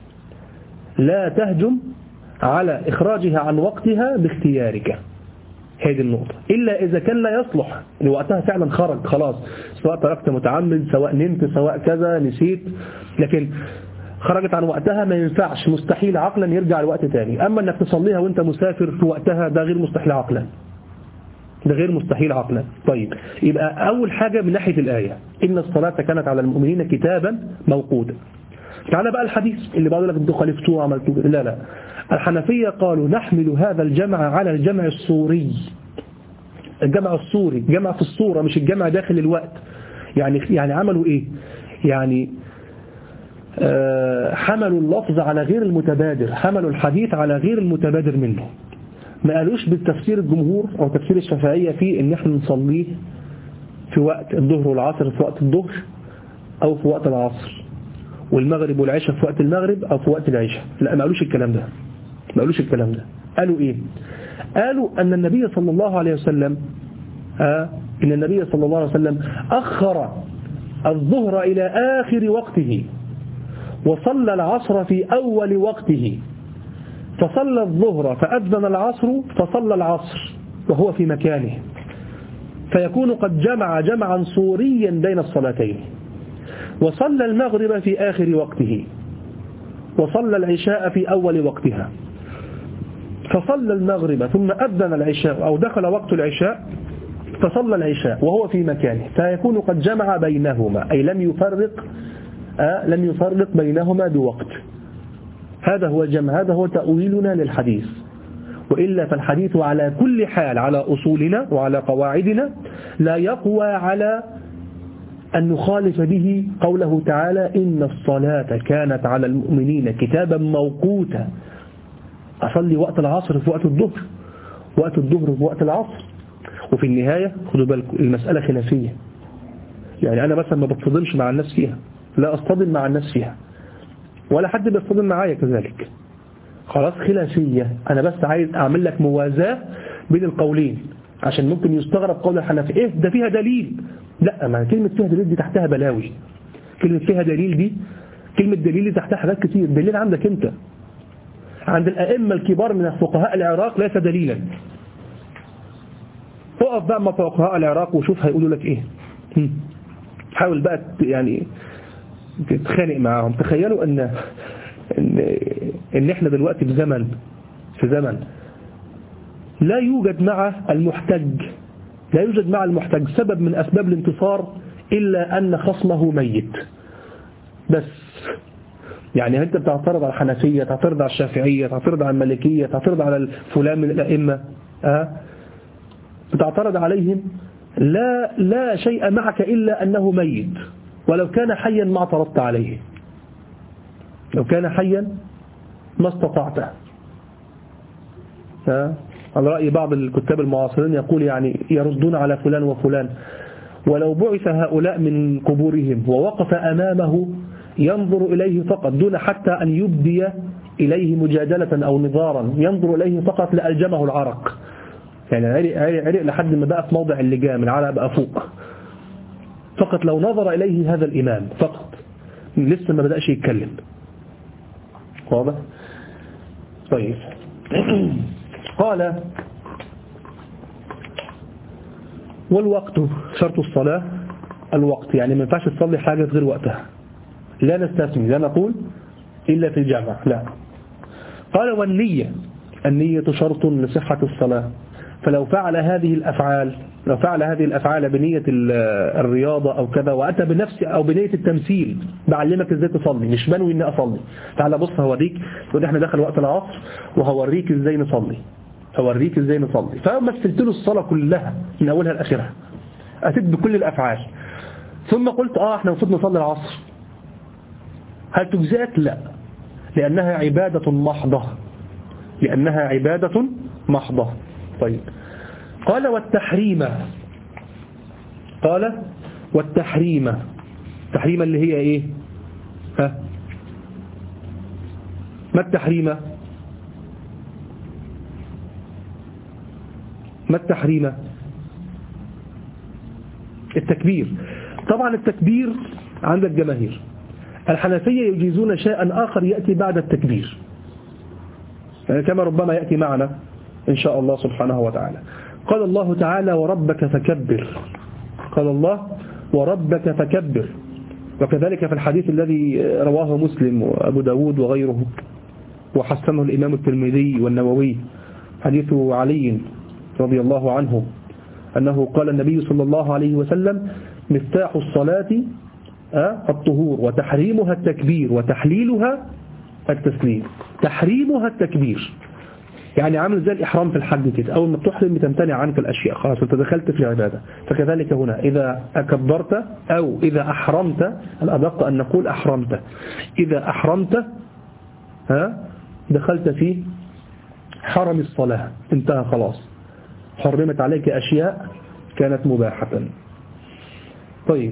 A: لا تهجم على اخراجها عن وقتها باختيارك، هذه النقطة، إلا إذا كان لا يصلح لوقتها فعلا خرج خلاص، سواء تركت متعمد سواء نمت سواء كذا نسيت، لكن خرجت عن وقتها ما ينفعش، مستحيل عقلا يرجع لوقت تاني. أما أنك تصليها وانت مسافر في وقتها ده غير مستحيل عقلا، ده غير مستحيل عقلا. طيب يبقى أول حاجة من ناحية الآية إن الصلاة كانت على المؤمنين كتابا موقوتا. تعالى بقى الحديث اللي بقول لك انتوا خالفتوه وعملتوه، لا لا، الحنفية قالوا نحمل هذا الجمع على الجمع الصوري. الجمع الصوري جمع في الصورة مش الجمع داخل الوقت. يعني يعني عملوا ايه؟ يعني آه حملوا اللفظ على غير المتبادر، حملوا الحديث على غير المتبادر منه. ما قالوش بالتفسير الجمهور او تفسير الشافعية فيه ان احنا نصليه في وقت الظهر والعصر في وقت الظهر او في وقت العصر، والمغرب والعشاء في وقت المغرب او في وقت العشاء. لا ما قالوش الكلام ده، ما قالوش الكلام ده. قالوا ايه؟ قالوا ان النبي صلى الله عليه وسلم آه ان النبي صلى الله عليه وسلم اخر الظهر الى اخر وقته وصلى العصر في اول وقته، فصلى الظهر فاذن العصر فصلى العصر وهو في مكانه، فيكون قد جمع جمعا صوريا بين الصلاتين. وصلى المغرب في آخر وقته وصلى العشاء في أول وقتها، فصلى المغرب ثم أذن العشاء أو دخل وقت العشاء فصلى العشاء وهو في مكانه، فيكون قد جمع بينهما، أي لم يفرق آه لم يفرق بينهما بوقت. هذا هو الجمع، هذا هو تأويلنا للحديث. وإلا فالحديث على كل حال على أصولنا وعلى قواعدنا لا يقوى على أن نخالف به قوله تعالى إن الصلاة كانت على المؤمنين كتابا موقوتا. أصلي وقت العصر في وقت الظهر، وقت الظهر في وقت العصر. وفي النهاية خدوا بالكم المسألة خلافية، يعني أنا مثلا ما بتصدمش مع الناس فيها، لا أصطدم مع الناس فيها ولا حد بيصطدم معايا كذلك، خلاص خلافية. أنا بس عايز أعمل لك موازاة بين القولين، عشان ممكن يستغرب قول الحنفي إيه ده فيها دليل. لا، ما كلمة فيها دليل دي تحتها بلاوي. كلمة فيها دليل دي كلمة دليل دي تحتها حاجات كتير. دليل عندك أنت، عند الأئمة الكبار من فقهاء العراق ليس دليلا. اقف بقى مع فقهاء العراق وشوف هيقولوا لك إيه. حاول بقى يعني تتخانق معاهم. تخيلوا أن إن, إن إحنا دلوقتي في زمن في زمن لا يوجد مع المحتج لا يوجد مع المحتج سبب من أسباب الانتصار إلا أن خصمه ميت بس. يعني أنت بتعترض على الحنفية، تعترض على الشافعية، تعترض على المالكية، تعترض على فلان من الأئمة، أه؟ بتعترض عليهم، لا لا شيء معك إلا أنه ميت. ولو كان حيا ما اعترضت عليه، لو كان حيا ما استطعته. أه؟ على رأي بعض الكتاب المعاصرين يقول يعني يردون على فلان وفلان، ولو بعث هؤلاء من قبورهم ووقف أمامه ينظر إليه فقط دون حتى أن يبدي إليه مجادلة أو نظارا، ينظر إليه فقط لألجمه العرق. يعني عرق, عرق, عرق لحد ما بقى في موضع اللجام، العرق بقى فوق فقط لو نظر إليه هذا الإمام فقط، لسه ما بدأش يتكلم. واضح؟ طيب. قال والوقت شرط الصلاة الوقت، يعني ما ينفعش تصلي حاجة غير وقتها، لا نستثني، لا نقول إلا في الجامع، لا. قال والنية، النية شرط لصحة الصلاة. فلو فعل هذه الأفعال لو فعل هذه الأفعال بنية الرياضة أو كذا، وأتى بنفس أو بنية التمثيل، بعلمك إزاي تصلي، مش بنوي إني أصلي، تعال بص هوريك، يقول إحنا دخل وقت العصر وهوريك إزاي نصلي هوريك إزاي نصلي فمثلت له الصلاة كلها من أولها لآخرها، أتيت بكل الأفعال، ثم قلت آه إحنا المفروض نصلي العصر، هل تجزئك؟ لا، لأنها عبادة محضة لأنها عبادة محضة. طيب. قال والتحريم قال والتحريم التحريم اللي هي ايه؟ ها ما التحريم ما التحريم التكبير. طبعا التكبير عند الجماهير، الحنفية يجيزون شيئا آخر يأتي بعد التكبير، يعني كما ربما يأتي معنا إن شاء الله سبحانه وتعالى. قال الله تعالى وربك فكبر، قال الله وربك فكبر، وكذلك في الحديث الذي رواه مسلم وأبو داود وغيره وحسنه الإمام الترمذي والنووي، حديث علي رضي الله عنه أنه قال النبي صلى الله عليه وسلم مفتاح الصلاة الطهور وتحريمها التكبير وتحليلها التسليم. تحريمها التكبير يعني عامل زي الإحرام في الحج كده، أول ما تحرم بتمتنع عنك الأشياء، خلاص أنت دخلت في العبادة. فكذلك هنا إذا أكبرت أو إذا أحرمت، الأدق أن نقول أحرمت، إذا أحرمت ها دخلت في حرم الصلاة، انتهى خلاص، حرمت عليك أشياء كانت مباحة. طيب.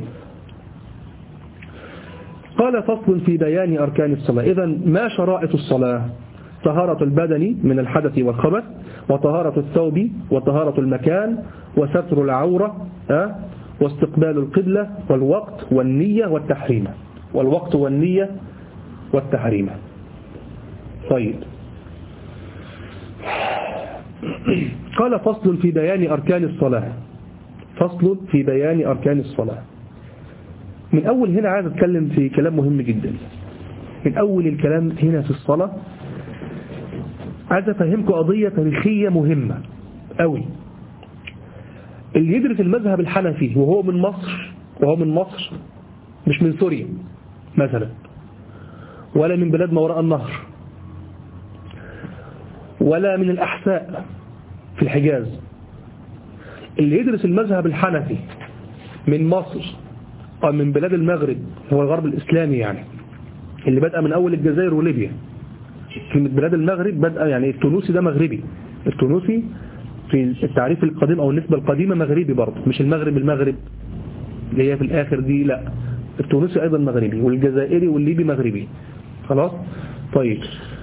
A: قال فصل في بيان أركان الصلاة. إذا ما شرائط الصلاة؟ طهارة البدن من الحدث والخبث، وطهارة الثوب، وطهارة المكان، وستر العورة، أه؟ واستقبال القبلة، والوقت والنية والتحريم. والوقت والنية والتحريم. طيب. قال فصل في بيان أركان الصلاة. فصل في بيان أركان الصلاة. من أول هنا عايز أتكلم في كلام مهم جدا. من أول الكلام هنا في الصلاة عايز أفهمكم قضية تاريخية مهمة أوي. اللي يدرس المذهب الحنفي وهو من مصر وهو من مصر مش من سوريا مثلا، ولا من بلاد ما وراء النهر، ولا من الأحساء في الحجاز، اللي يدرس المذهب الحنفي من مصر أو من بلاد المغرب، هو الغرب الإسلامي يعني، اللي بدأ من أول الجزائر وليبيا. في بلاد المغرب بدأ، يعني التونسي ده مغربي، التونسي في التعريف القديم أو النسبة القديمة مغربي برضه، مش المغرب المغرب اللي هي في الآخر دي، لا، التونسي أيضا مغربي، والجزائري والليبي مغربي. خلاص. طيب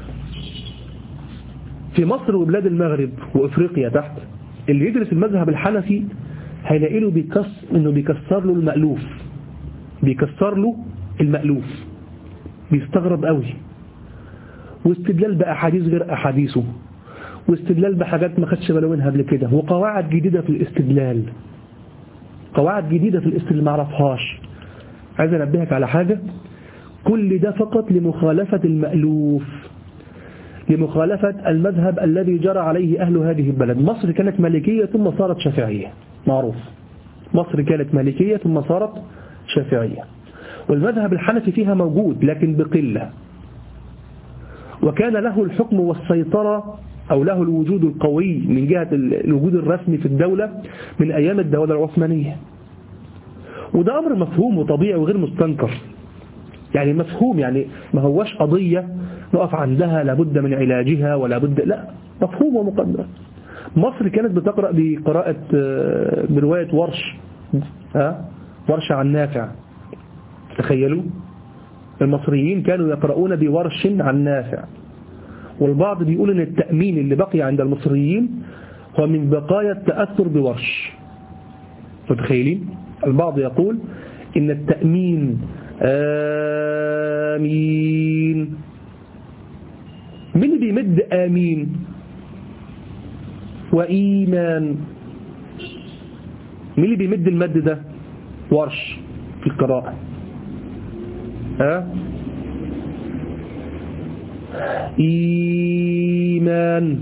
A: في مصر وبلاد المغرب وإفريقيا تحت، اللي يدرس المذهب الحنفي هيلاقي له بيكسر انه بيكسر له المألوف، بيكسر له المألوف، بيستغرب قوي، واستدلال بأحاديث غير أحاديثه، واستدلال بحاجات ما خدش باله منها قبل كده، وقواعد جديدة في الاستدلال، قواعد جديدة في الاستدلال ما عرفهاش. عايز انبهك على حاجة، كل ده فقط لمخالفة المألوف، لمخالفة المذهب الذي جرى عليه أهل هذه البلد. مصر كانت مالكية ثم صارت شافعية، معروف، مصر كانت مالكية ثم صارت شافعية، والمذهب الحنفي فيها موجود لكن بقلة، وكان له الحكم والسيطرة أو له الوجود القوي من جهة الوجود الرسمي في الدولة من أيام الدولة العثمانية، وده أمر مفهوم وطبيعي وغير مستنكر، يعني مفهوم، يعني ما هوش قضية نقف عندها لابد من علاجها ولا بد، لا، مفهوم ومقدر. مصر كانت بتقرأ بقراءة برواية ورش، ها، ورش عن نافع. تخيلوا المصريين كانوا يقرؤون بورش عن نافع، والبعض بيقول ان التأمين اللي بقي عند المصريين هو من بقايا التأثر بورش. متخيلين؟ البعض يقول ان التأمين آمين، من اللي بيمد آمين وإيمان، من اللي بيمد المد ده؟ ورش في القراءة، ها، إيمان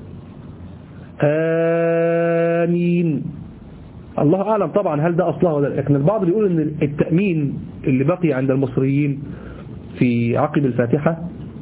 A: آمين. الله أعلم طبعا هل ده أصلها ولا لا، لكن البعض بيقول ان التأمين اللي بقي عند المصريين في عقب الفاتحة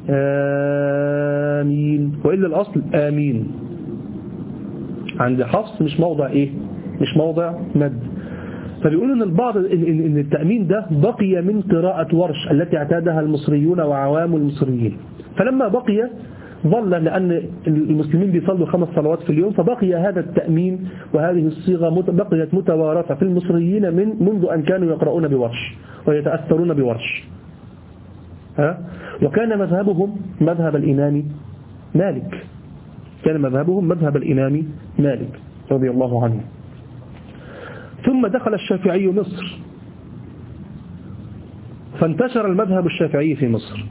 A: آمين، وإلا الأصل آمين. عند حفص مش موضع إيه، مش موضع مد. فبيقول ان البعض ان التأمين ده بقي من قراءة ورش التي اعتادها المصريون وعوام المصريين، فلما بقي ظل، لأن المسلمين بيصلوا خمس صلوات في اليوم، فبقي هذا التأمين وهذه الصيغة بقيت متوارثة في المصريين من منذ أن كانوا يقرؤون بورش ويتأثرون بورش. ها؟ وكان مذهبهم مذهب الإمام مالك، كان مذهبهم مذهب الإمام مالك رضي الله عنه. ثم دخل الشافعي مصر، فانتشر المذهب الشافعي في مصر.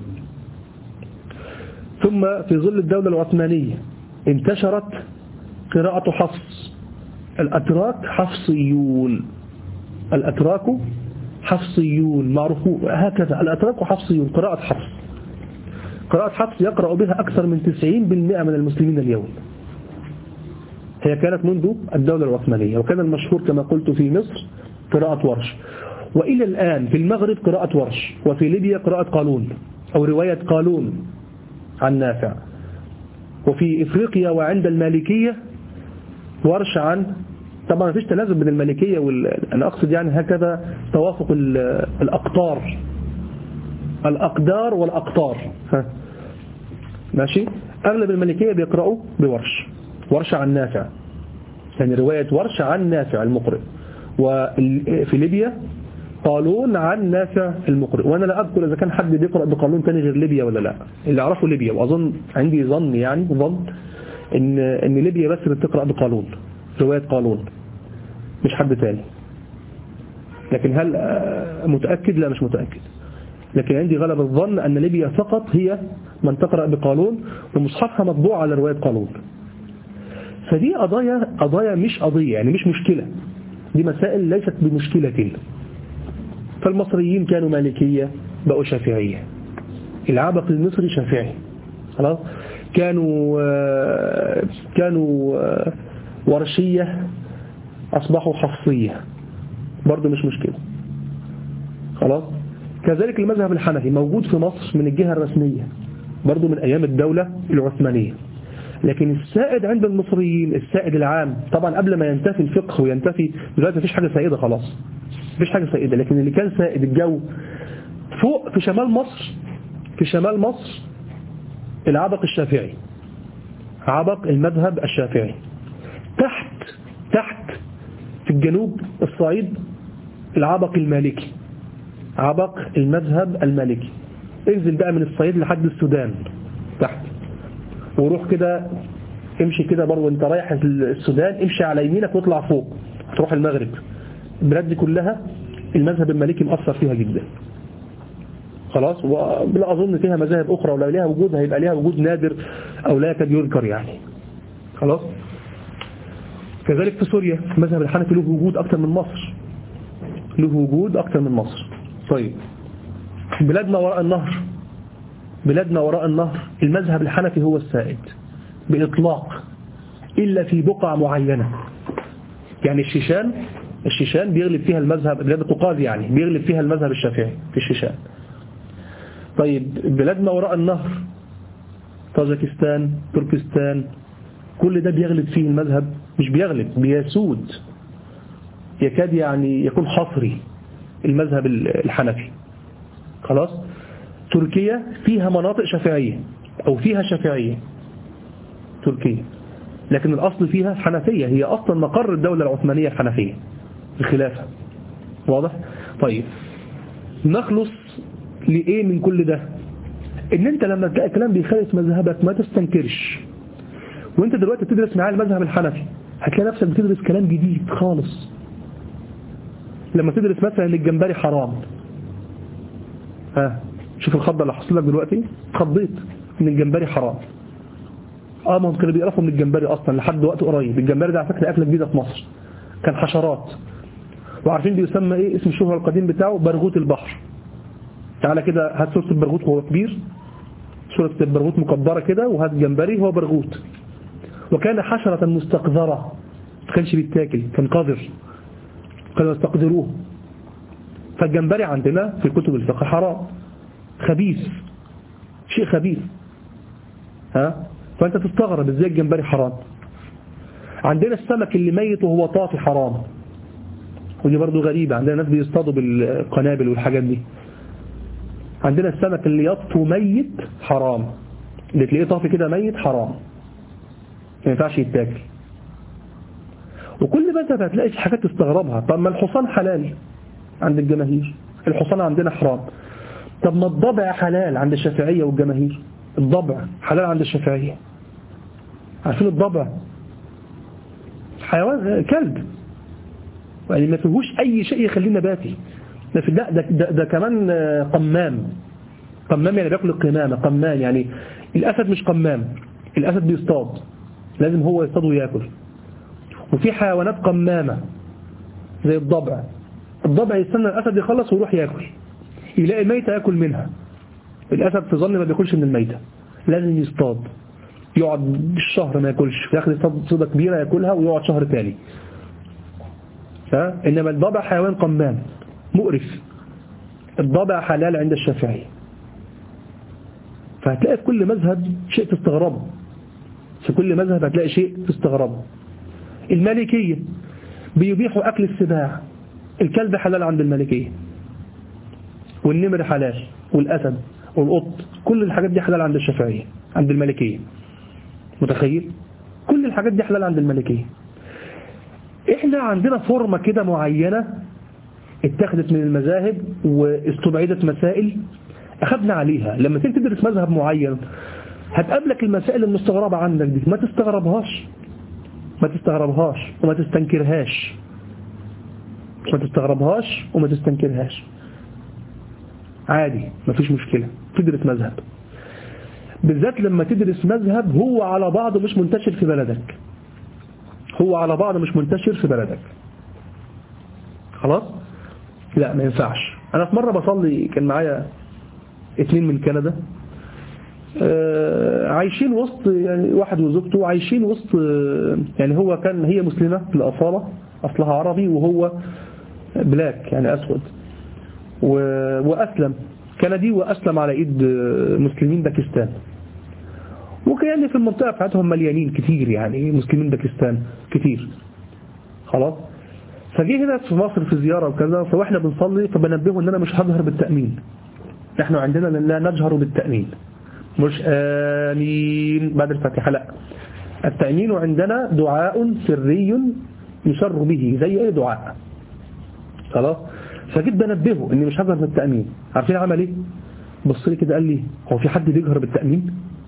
A: ثم في ظل الدولة العثمانية انتشرت قراءة حفص، الأتراك حفصيون، الأتراك حفصيون معروفون هكذا، الأتراك حفصيون، قراءة حفص، قراءة حفص يقرأ بها أكثر من تسعين بالمئة من المسلمين اليوم. هي كانت منذ الدولة العثمانية، وكان المشهور كما قلت في مصر قراءة ورش، وإلى الآن في المغرب قراءة ورش، وفي ليبيا قراءة قالون أو رواية قالون عن نافع، وفي إفريقيا وعند المالكية ورش عن، طبعا ما فيش تلازم بين المالكية وال... أنا أقصد يعني هكذا توافق الأقطار، الأقدار والأقطار، ها. ماشي. أغلب المالكية بيقرأوا بورش، ورش عن نافع، يعني رواية ورش عن نافع المقرئ، وفي ليبيا قالون عن نافع المقرئ. وأنا لا أذكر إذا كان حد بيقرأ بقالون تاني غير ليبيا ولا لا، اللي أعرفه ليبيا، وأظن عندي ظن يعني ظن إن إن ليبيا بس بتقرأ بقالون، رواية قالون، مش حد تاني. لكن هل متأكد؟ لا مش متأكد، لكن عندي غلب الظن أن ليبيا فقط هي من تقرأ بقالون، ومصحفها مطبوع على رواية قالون. فدي قضايا قضايا مش قضية، يعني مش مشكلة، دي مسائل ليست بمشكلة. فالمصريين كانوا مالكية بقوا شافعية، العبق المصري شافعي، خلاص. كانوا كانوا ورشية أصبحوا حفصية، برضو مش مشكلة، خلاص. كذلك المذهب الحنفي موجود في مصر من الجهة الرسمية برضو من أيام الدولة العثمانية. لكن السائد عند المصريين السائد العام طبعا قبل ما ينتفي الفقه وينتفي دلوقتي مفيش حاجة سائدة خلاص، مفيش حاجة سائدة، لكن اللي كان سائد الجو فوق في شمال مصر، في شمال مصر العبق الشافعي، عبق المذهب الشافعي. تحت تحت في الجنوب الصعيد العبق المالكي، عبق المذهب المالكي. انزل بقى من الصعيد لحد السودان تحت، وروح كده امشي كده برضه وانت رايح السودان، امشي على يمينك واطلع فوق تروح المغرب. البلاد دي كلها المذهب المالكي مؤثر فيها جدا خلاص، ولا أظن فيها مذاهب أخرى، ولا لها وجود هيبقى لها وجود نادر أو لا يكاد يذكر يعني خلاص. كذلك في سوريا المذهب الحنفي له وجود أكثر من مصر، له وجود أكثر من مصر. طيب بلادنا وراء النهر، بلادنا وراء النهر المذهب الحنفي هو السائد بإطلاق إلا في بقع معينة. يعني الشيشان، الشيشان بيغلب فيها المذهب، بلاد القوقاز يعني بيغلب فيها المذهب الشافعي في الشيشان. طيب بلادنا وراء النهر طاجكستان، تركستان، كل ده بيغلب فيه المذهب، مش بيغلب بيسود، يكاد يعني يكون حصري المذهب الحنفي خلاص. تركيا فيها مناطق شافعية أو فيها شافعية تركيا، لكن الأصل فيها حنفية، هي أصلا مقر الدولة العثمانية الحنفية الخلافة، واضح؟ طيب نخلص لإيه من كل ده؟ إن أنت لما تلاقي كلام بيخالف مذهبك ما تستنكرش. وأنت دلوقتي تدرس معاه المذهب الحنفي هتلاقي نفسك بتدرس كلام جديد خالص. لما تدرس مثلا ان الجمبري حرام، ها شوف الخضة اللي حصل لك دلوقتي، خضيت ان الجمبري حرام. اه ما هم كانوا بيقرفوا من الجمبري اصلا لحد وقت قريب. الجمبري ده على فكره اكله جديده في مصر، كان حشرات. وعارفين بيسمى ايه اسم الشهرة القديم بتاعه؟ برغوث البحر. تعالى كده هات صورة البرغوث وهو كبير، صورة البرغوث مكبرة كده، وهات جمبري هو برغوث. وكان حشرة مستقذرة، ما كانش بيتاكل، كان قذر، كانوا يستقذروه. فالجمبري عندنا في كتب الفقه حرام، خبيث، شيء خبيث. ها فأنت تستغرب ازاي الجمبري حرام. عندنا السمك اللي ميت وهو طافي حرام، ودي برضو غريبة، عندنا ناس بيصطادوا بالقنابل والحاجات دي. عندنا السمك اللي يطفو ميت حرام، اللي تلاقيه طافي كده ميت حرام، ما ينفعش يتاكل. وكل مذهب هتلاقي حاجات تستغربها. طب ما الحصان حلال عند الجماهير، الحصان عندنا حرام. طب ما الضبع حلال عند الشافعية والجماهير، الضبع حلال عند الشافعية. عارفين الضبع حيوان كلب، يعني ما فيهوش أي شيء يخليه نباتي. ده, ده, ده, ده كمان قمام، قمام يعني بياكل القمامة. قمام يعني الأسد مش قمام، الأسد بيصطاد، لازم هو يصطاد وياكل. وفي حيوانات قمامة زي الضبع، الضبع يستنى الأسد يخلص ويروح ياكل، يلاقي ميتة ياكل منها. الأسد في ظن ما بياكلش من الميتة، لازم يصطاد، يقعد بالشهر ما ياكلش، ياخد يصطاد صيدة كبيرة ياكلها ويقعد شهر تاني. إنما الضبع حيوان قمام مقرف. الضبع حلال عند الشافعي. فهتلاقي في كل مذهب شيء تستغربه، في كل مذهب هتلاقي شيء تستغربه. المالكية بيبيحوا أكل السباع، الكلب حلال عند المالكية، والنمر حلال، والأسد والقط، كل الحاجات دي حلال عند الشافعية، عند المالكية. متخيل؟ كل الحاجات دي حلال عند المالكية. احنا عندنا فورمة كده معينة اتخذت من المذاهب واستبعدت مسائل أخذنا عليها. لما تيجي تدرس مذهب معين هتقابلك المسائل المستغربة عندك دي، ما تستغربهاش، ما تستغربهاش وما تستنكرهاش، ما تستغربهاش وما تستنكرهاش، عادي ما فيش مشكلة. تدرس مذهب بالذات لما تدرس مذهب هو على بعضه مش منتشر في بلدك، هو على بعضه مش منتشر في بلدك، خلاص؟ لا ما ينفعش. أنا في مرة بصلي كان معايا اتنين من كندا، عايشين وسط يعني واحد وزوجته عايشين وسط، يعني هو كان هي مسلمة بالأصالة أصلها عربي وهو بلاك يعني أسود، وأسلم كندي وأسلم على إيد مسلمين باكستان. وكأن في المنطقة بتاعتهم مليانين كتير، يعني مسلمين باكستان كتير. خلاص. فجي هنا في مصر في زيارة وكذا، فواحنا بنصلي فبنبهه ان انا مش هجهر بالتأمين. نحن عندنا لا نجهر بالتأمين، مش آمين بعد الفاتحة، لا. التأمين عندنا دعاء سري يسر به زي ايه دعاء. خلاص. فجيت بنبهه اني مش هجهر بالتأمين. عارفين عمل ايه؟ بص لي كده قال لي هو في حد بيجهر بالتأمين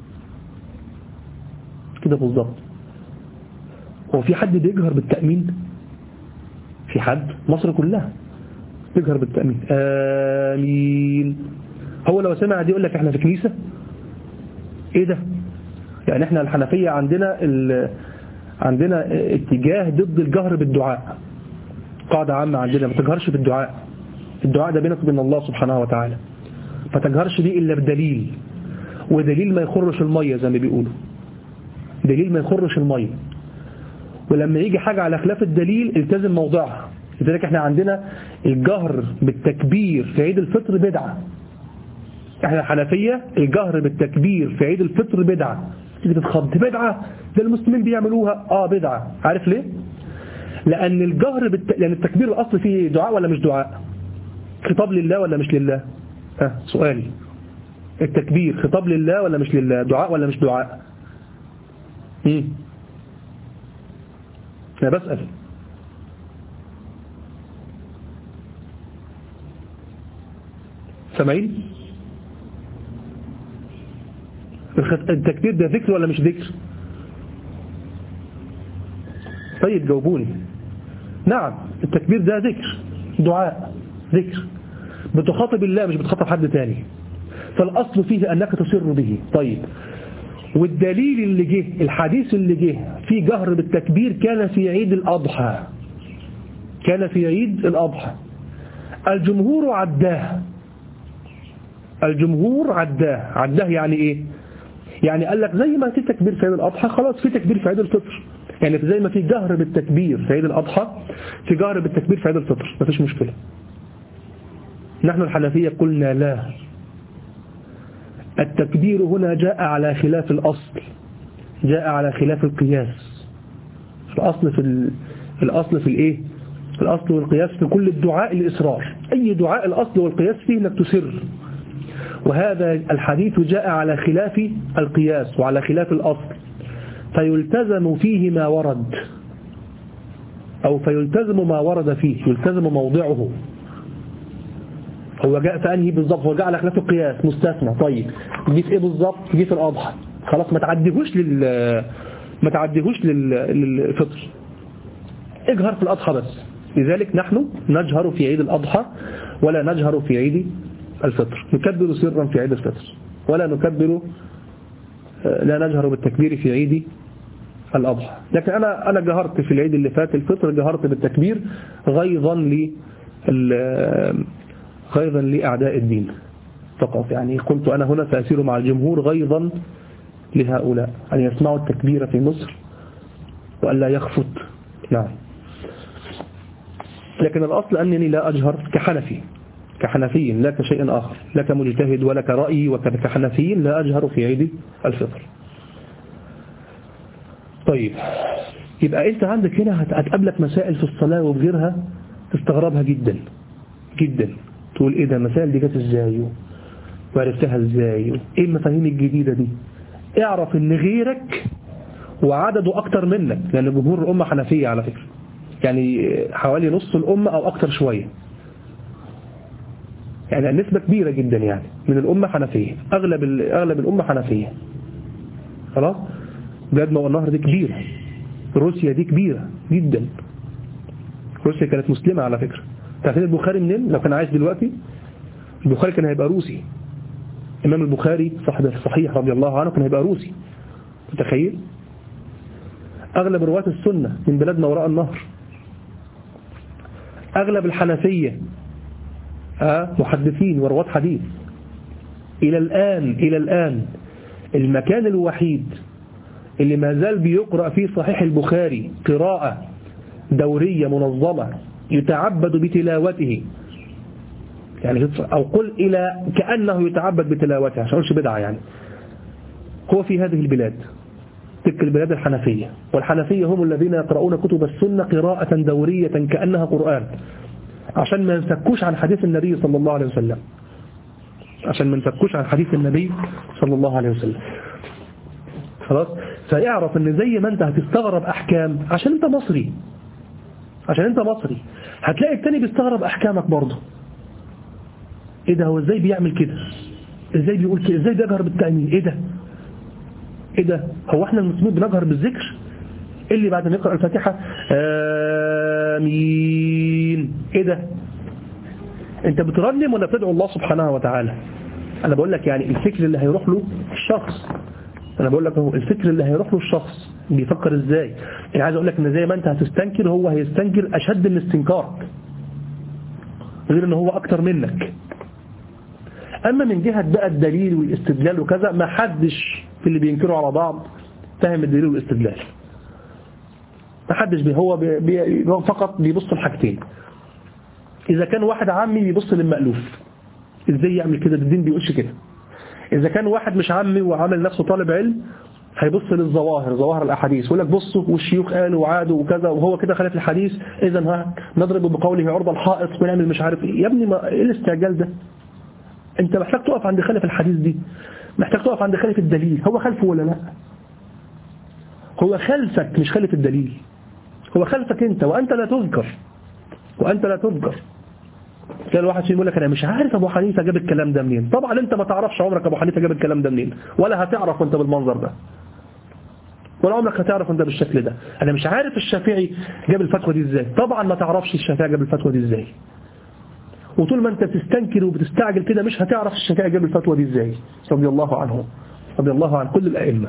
A: كده بالظبط؟ هو في حد بيجهر بالتأمين؟ في حد؟ مصر كلها بيجهر بالتأمين آمين. هو لو سمع دي يقول لك احنا في كنيسة؟ ايه ده؟ يعني احنا الحنفية عندنا عندنا اتجاه ضد الجهر بالدعاء. قاعدة عامة عندنا ما تجهرش بالدعاء. الدعاء ده بينك وبين الله سبحانه وتعالى، فتجهرش بيه إلا بدليل، ودليل ما يخرش المية زي ما بيقولوا، دليل ما يخرش المية. ولما يجي حاجة على خلاف الدليل التزم موضعها. لذلك احنا عندنا الجهر بالتكبير في عيد الفطر بدعة. احنا الحنفية الجهر بالتكبير في عيد الفطر بدعة. تيجي تتخض بدعة ده المسلمين بيعملوها. اه بدعة. عارف ليه؟ لأن الجهر بالت... لأن التكبير الأصل فيه دعاء ولا مش دعاء؟ خطاب لله ولا مش لله؟ اه سؤالي، التكبير خطاب لله ولا مش لله؟ دعاء ولا مش دعاء؟ امم أنا بسأل. سامعين؟ التكبير ده ذكر ولا مش ذكر؟ طيب جاوبوني. نعم التكبير ده ذكر، دعاء، ذكر، بتخاطب الله مش بتخاطب حد تاني، فالأصل فيه أنك تسر به. طيب والدليل اللي جه، الحديث اللي جه في جهر بالتكبير كان في عيد الأضحى، كان في عيد الأضحى. الجمهور عداه، الجمهور عداه. عداه يعني إيه؟ يعني قال لك زي ما في تكبير في عيد الأضحى خلاص في تكبير في عيد الفطر. يعني زي ما في جهر بالتكبير في عيد الأضحى في جهر بالتكبير في عيد الفطر، مفيش مشكلة. نحن الحنفية قلنا لا، التكبير هنا جاء على خلاف الأصل، جاء على خلاف القياس. الأصل في ال... الأصل في الإيه؟ الأصل والقياس في كل الدعاء الإصرار. أي دعاء الأصل والقياس فيه أنك تسر، وهذا الحديث جاء على خلاف القياس وعلى خلاف الأصل، فيلتزم فيه ما ورد، أو فيلتزم ما ورد فيه، يلتزم موضعه. هو جاء في أنهي بالضبط؟ هو جاء على خلاف القياس مستثنى. طيب جه في إيه بالضبط؟ جه في الأضحى. خلاص ما تعديهوش لل ما تعديهوش لل... للفطر، اجهر في الأضحى بس. لذلك نحن نجهر في عيد الأضحى ولا نجهر في عيد الفطر. نكبر سرا في عيد الفطر ولا نكبر، لا نجهر بالتكبير في عيد الأضحى. لكن أنا أنا جهرت في العيد اللي فات الفطر، جهرت بالتكبير غيظا ل غيظا لأعداء الدين فقط. يعني قلت أنا هنا سأسير مع الجمهور غيظا لهؤلاء أن يسمعوا التكبير في مصر وأن لا يخفت. نعم. لكن الأصل أنني لا أجهر كحنفي، كحنفي لا كشيء آخر، لا كمجتهد ولا كرأي، وكحنفي لا أجهر في عيد الفطر. طيب يبقى أنت عندك هنا هتقابلك مسائل في الصلاة وبغيرها تستغربها جدا جدا، تقول إيه ده المسائل دي جت إزاي وعرفتها إزاي، إيه المفاهيم الجديدة دي. اعرف إن غيرك وعدده أكتر منك، لأن جمهور الأمة حنفية على فكرة، يعني حوالي نص الأمة أو أكتر شوية، يعني النسبة كبيرة جدا يعني من الأمة حنفية، أغلب أغلب الأمة حنفية. خلاص. بلاد ما والنهر دي كبيرة، روسيا دي كبيرة جدا، روسيا كانت مسلمة على فكرة. تعرفين البخاري منين؟ لو كان عايش دلوقتي البخاري كان هيبقى روسي. إمام البخاري صاحب الصحيح رضي الله عنه كان هيبقى روسي. متخيل؟ أغلب رواة السنة من بلاد ما وراء النهر. أغلب الحنفية آه محدثين ورواة حديث. إلى الآن إلى الآن المكان الوحيد اللي ما زال بيقرأ فيه صحيح البخاري قراءة دورية منظمة يتعبد بتلاوته، يعني أو قل إلى كأنه يتعبد بتلاوته عشان أقولش بدعة، يعني هو في هذه البلاد، تلك البلاد الحنفية، والحنفية هم الذين يقرؤون كتب السنة قراءة دورية كأنها قرآن، عشان ما ينفكوش عن حديث النبي صلى الله عليه وسلم، عشان ما ينفكوش عن حديث النبي صلى الله عليه وسلم. خلاص؟ فيعرف ان زي ما انت هتستغرب احكام عشان انت مصري، عشان انت مصري، هتلاقي التاني بيستغرب احكامك برضه. ايه ده؟ هو ازاي بيعمل كده؟ ازاي بيقول كده؟ ازاي بيجهر بالتأمين؟ ايه ده؟ ايه ده؟ هو احنا المسلمين بنجهر بالذكر؟ ايه اللي بعد ما يقرأ الفاتحة آمين؟ ايه ده؟ انت بترنم ولا بتدعو الله سبحانه وتعالى؟ انا بقول لك يعني الفكر اللي هيروح له الشخص، انا بقول لك هو الفكر اللي هيروح له الشخص بيفكر ازاي. انا عايز اقول لك ان زي ما انت هتستنكر هو هيستنكر اشد من استنكارك، غير ان هو اكتر منك. اما من جهة بقى الدليل والاستدلال وكذا، ما حدش في اللي بينكروا على بعض فاهم الدليل والاستدلال. ما حدش بي هو بي بي فقط بيبص لحاجتين. اذا كان واحد عامي بيبص للمألوف، ازاي يعمل كده؟ الدين بيقولش كده. اذا كان واحد مش عامي وعامل نفسه طالب علم، هيبص للظواهر، ظواهر الاحاديث، ويقول لك بصوا والشيوخ قالوا وعادوا وكذا وهو كده خالف الحديث، اذا ها نضرب بقوله عرض الحائط ونعمل مش عارف ايه. يا ابني ما ايه الاستعجال ده؟ انت محتاج تقف عند خالف الحديث دي، محتاج تقف عند خالف الدليل. هو خالفه ولا لا؟ هو خالفك مش خالف الدليل، هو خالفك انت، وانت لا تذكر، وانت لا تذكر. كان الواحد فيهم يقول لك انا مش عارف ابو حنيفه جاب الكلام ده منين. طبعا انت ما تعرفش عمرك ابو حنيفه جاب الكلام ده منين، ولا هتعرف وانت بالمنظر ده، ولا عمرك هتعرف وانت بالشكل ده. انا مش عارف الشافعي جاب الفتوى دي ازاي. طبعا ما تعرفش الشافعي جاب الفتوى دي ازاي، وطول ما انت بتستنكر وبتستعجل كده مش هتعرف الشافعي جاب الفتوى دي ازاي، رضي الله عنه، رضي الله عن كل الائمه.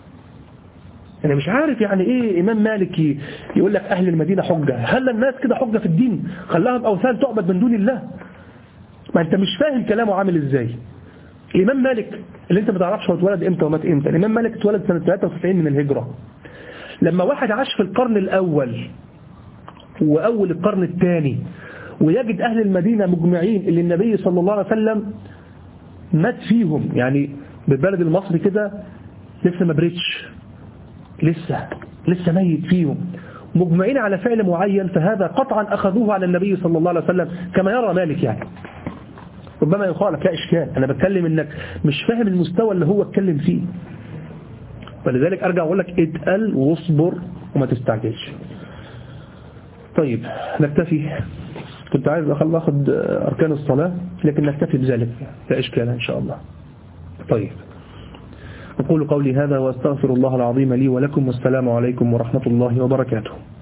A: انا مش عارف يعني ايه امام مالك يقول لك اهل المدينه حجه. هل الناس كده حجه في الدين؟ خلاها باوثان تعبد من دون الله. ما انت مش فاهم كلامه عامل ازاي. الامام مالك اللي انت ما تعرفش هو اتولد امتى ومات امتى، الامام مالك اتولد سنه ثلاثة وتسعين من الهجره. لما واحد عاش في القرن الاول واول القرن الثاني ويجد اهل المدينه مجمعين اللي النبي صلى الله عليه وسلم مات فيهم، يعني بالبلد المصري كده لسه ما بريتش، لسه لسه ميت فيهم، مجمعين على فعل معين، فهذا قطعا أخذوه على النبي صلى الله عليه وسلم كما يرى مالك. يعني ربما يخالف، لا إشكال، أنا بتكلم إنك مش فاهم المستوى اللي هو اتكلم فيه. فلذلك أرجع أقول لك اتقل واصبر وما تستعجلش. طيب نكتفي، كنت عايز أخذ أركان الصلاة لكن نكتفي بذلك، لا إشكال إن شاء الله. طيب أقول قولي هذا وأستغفر الله العظيم لي ولكم، والسلام عليكم ورحمة الله وبركاته.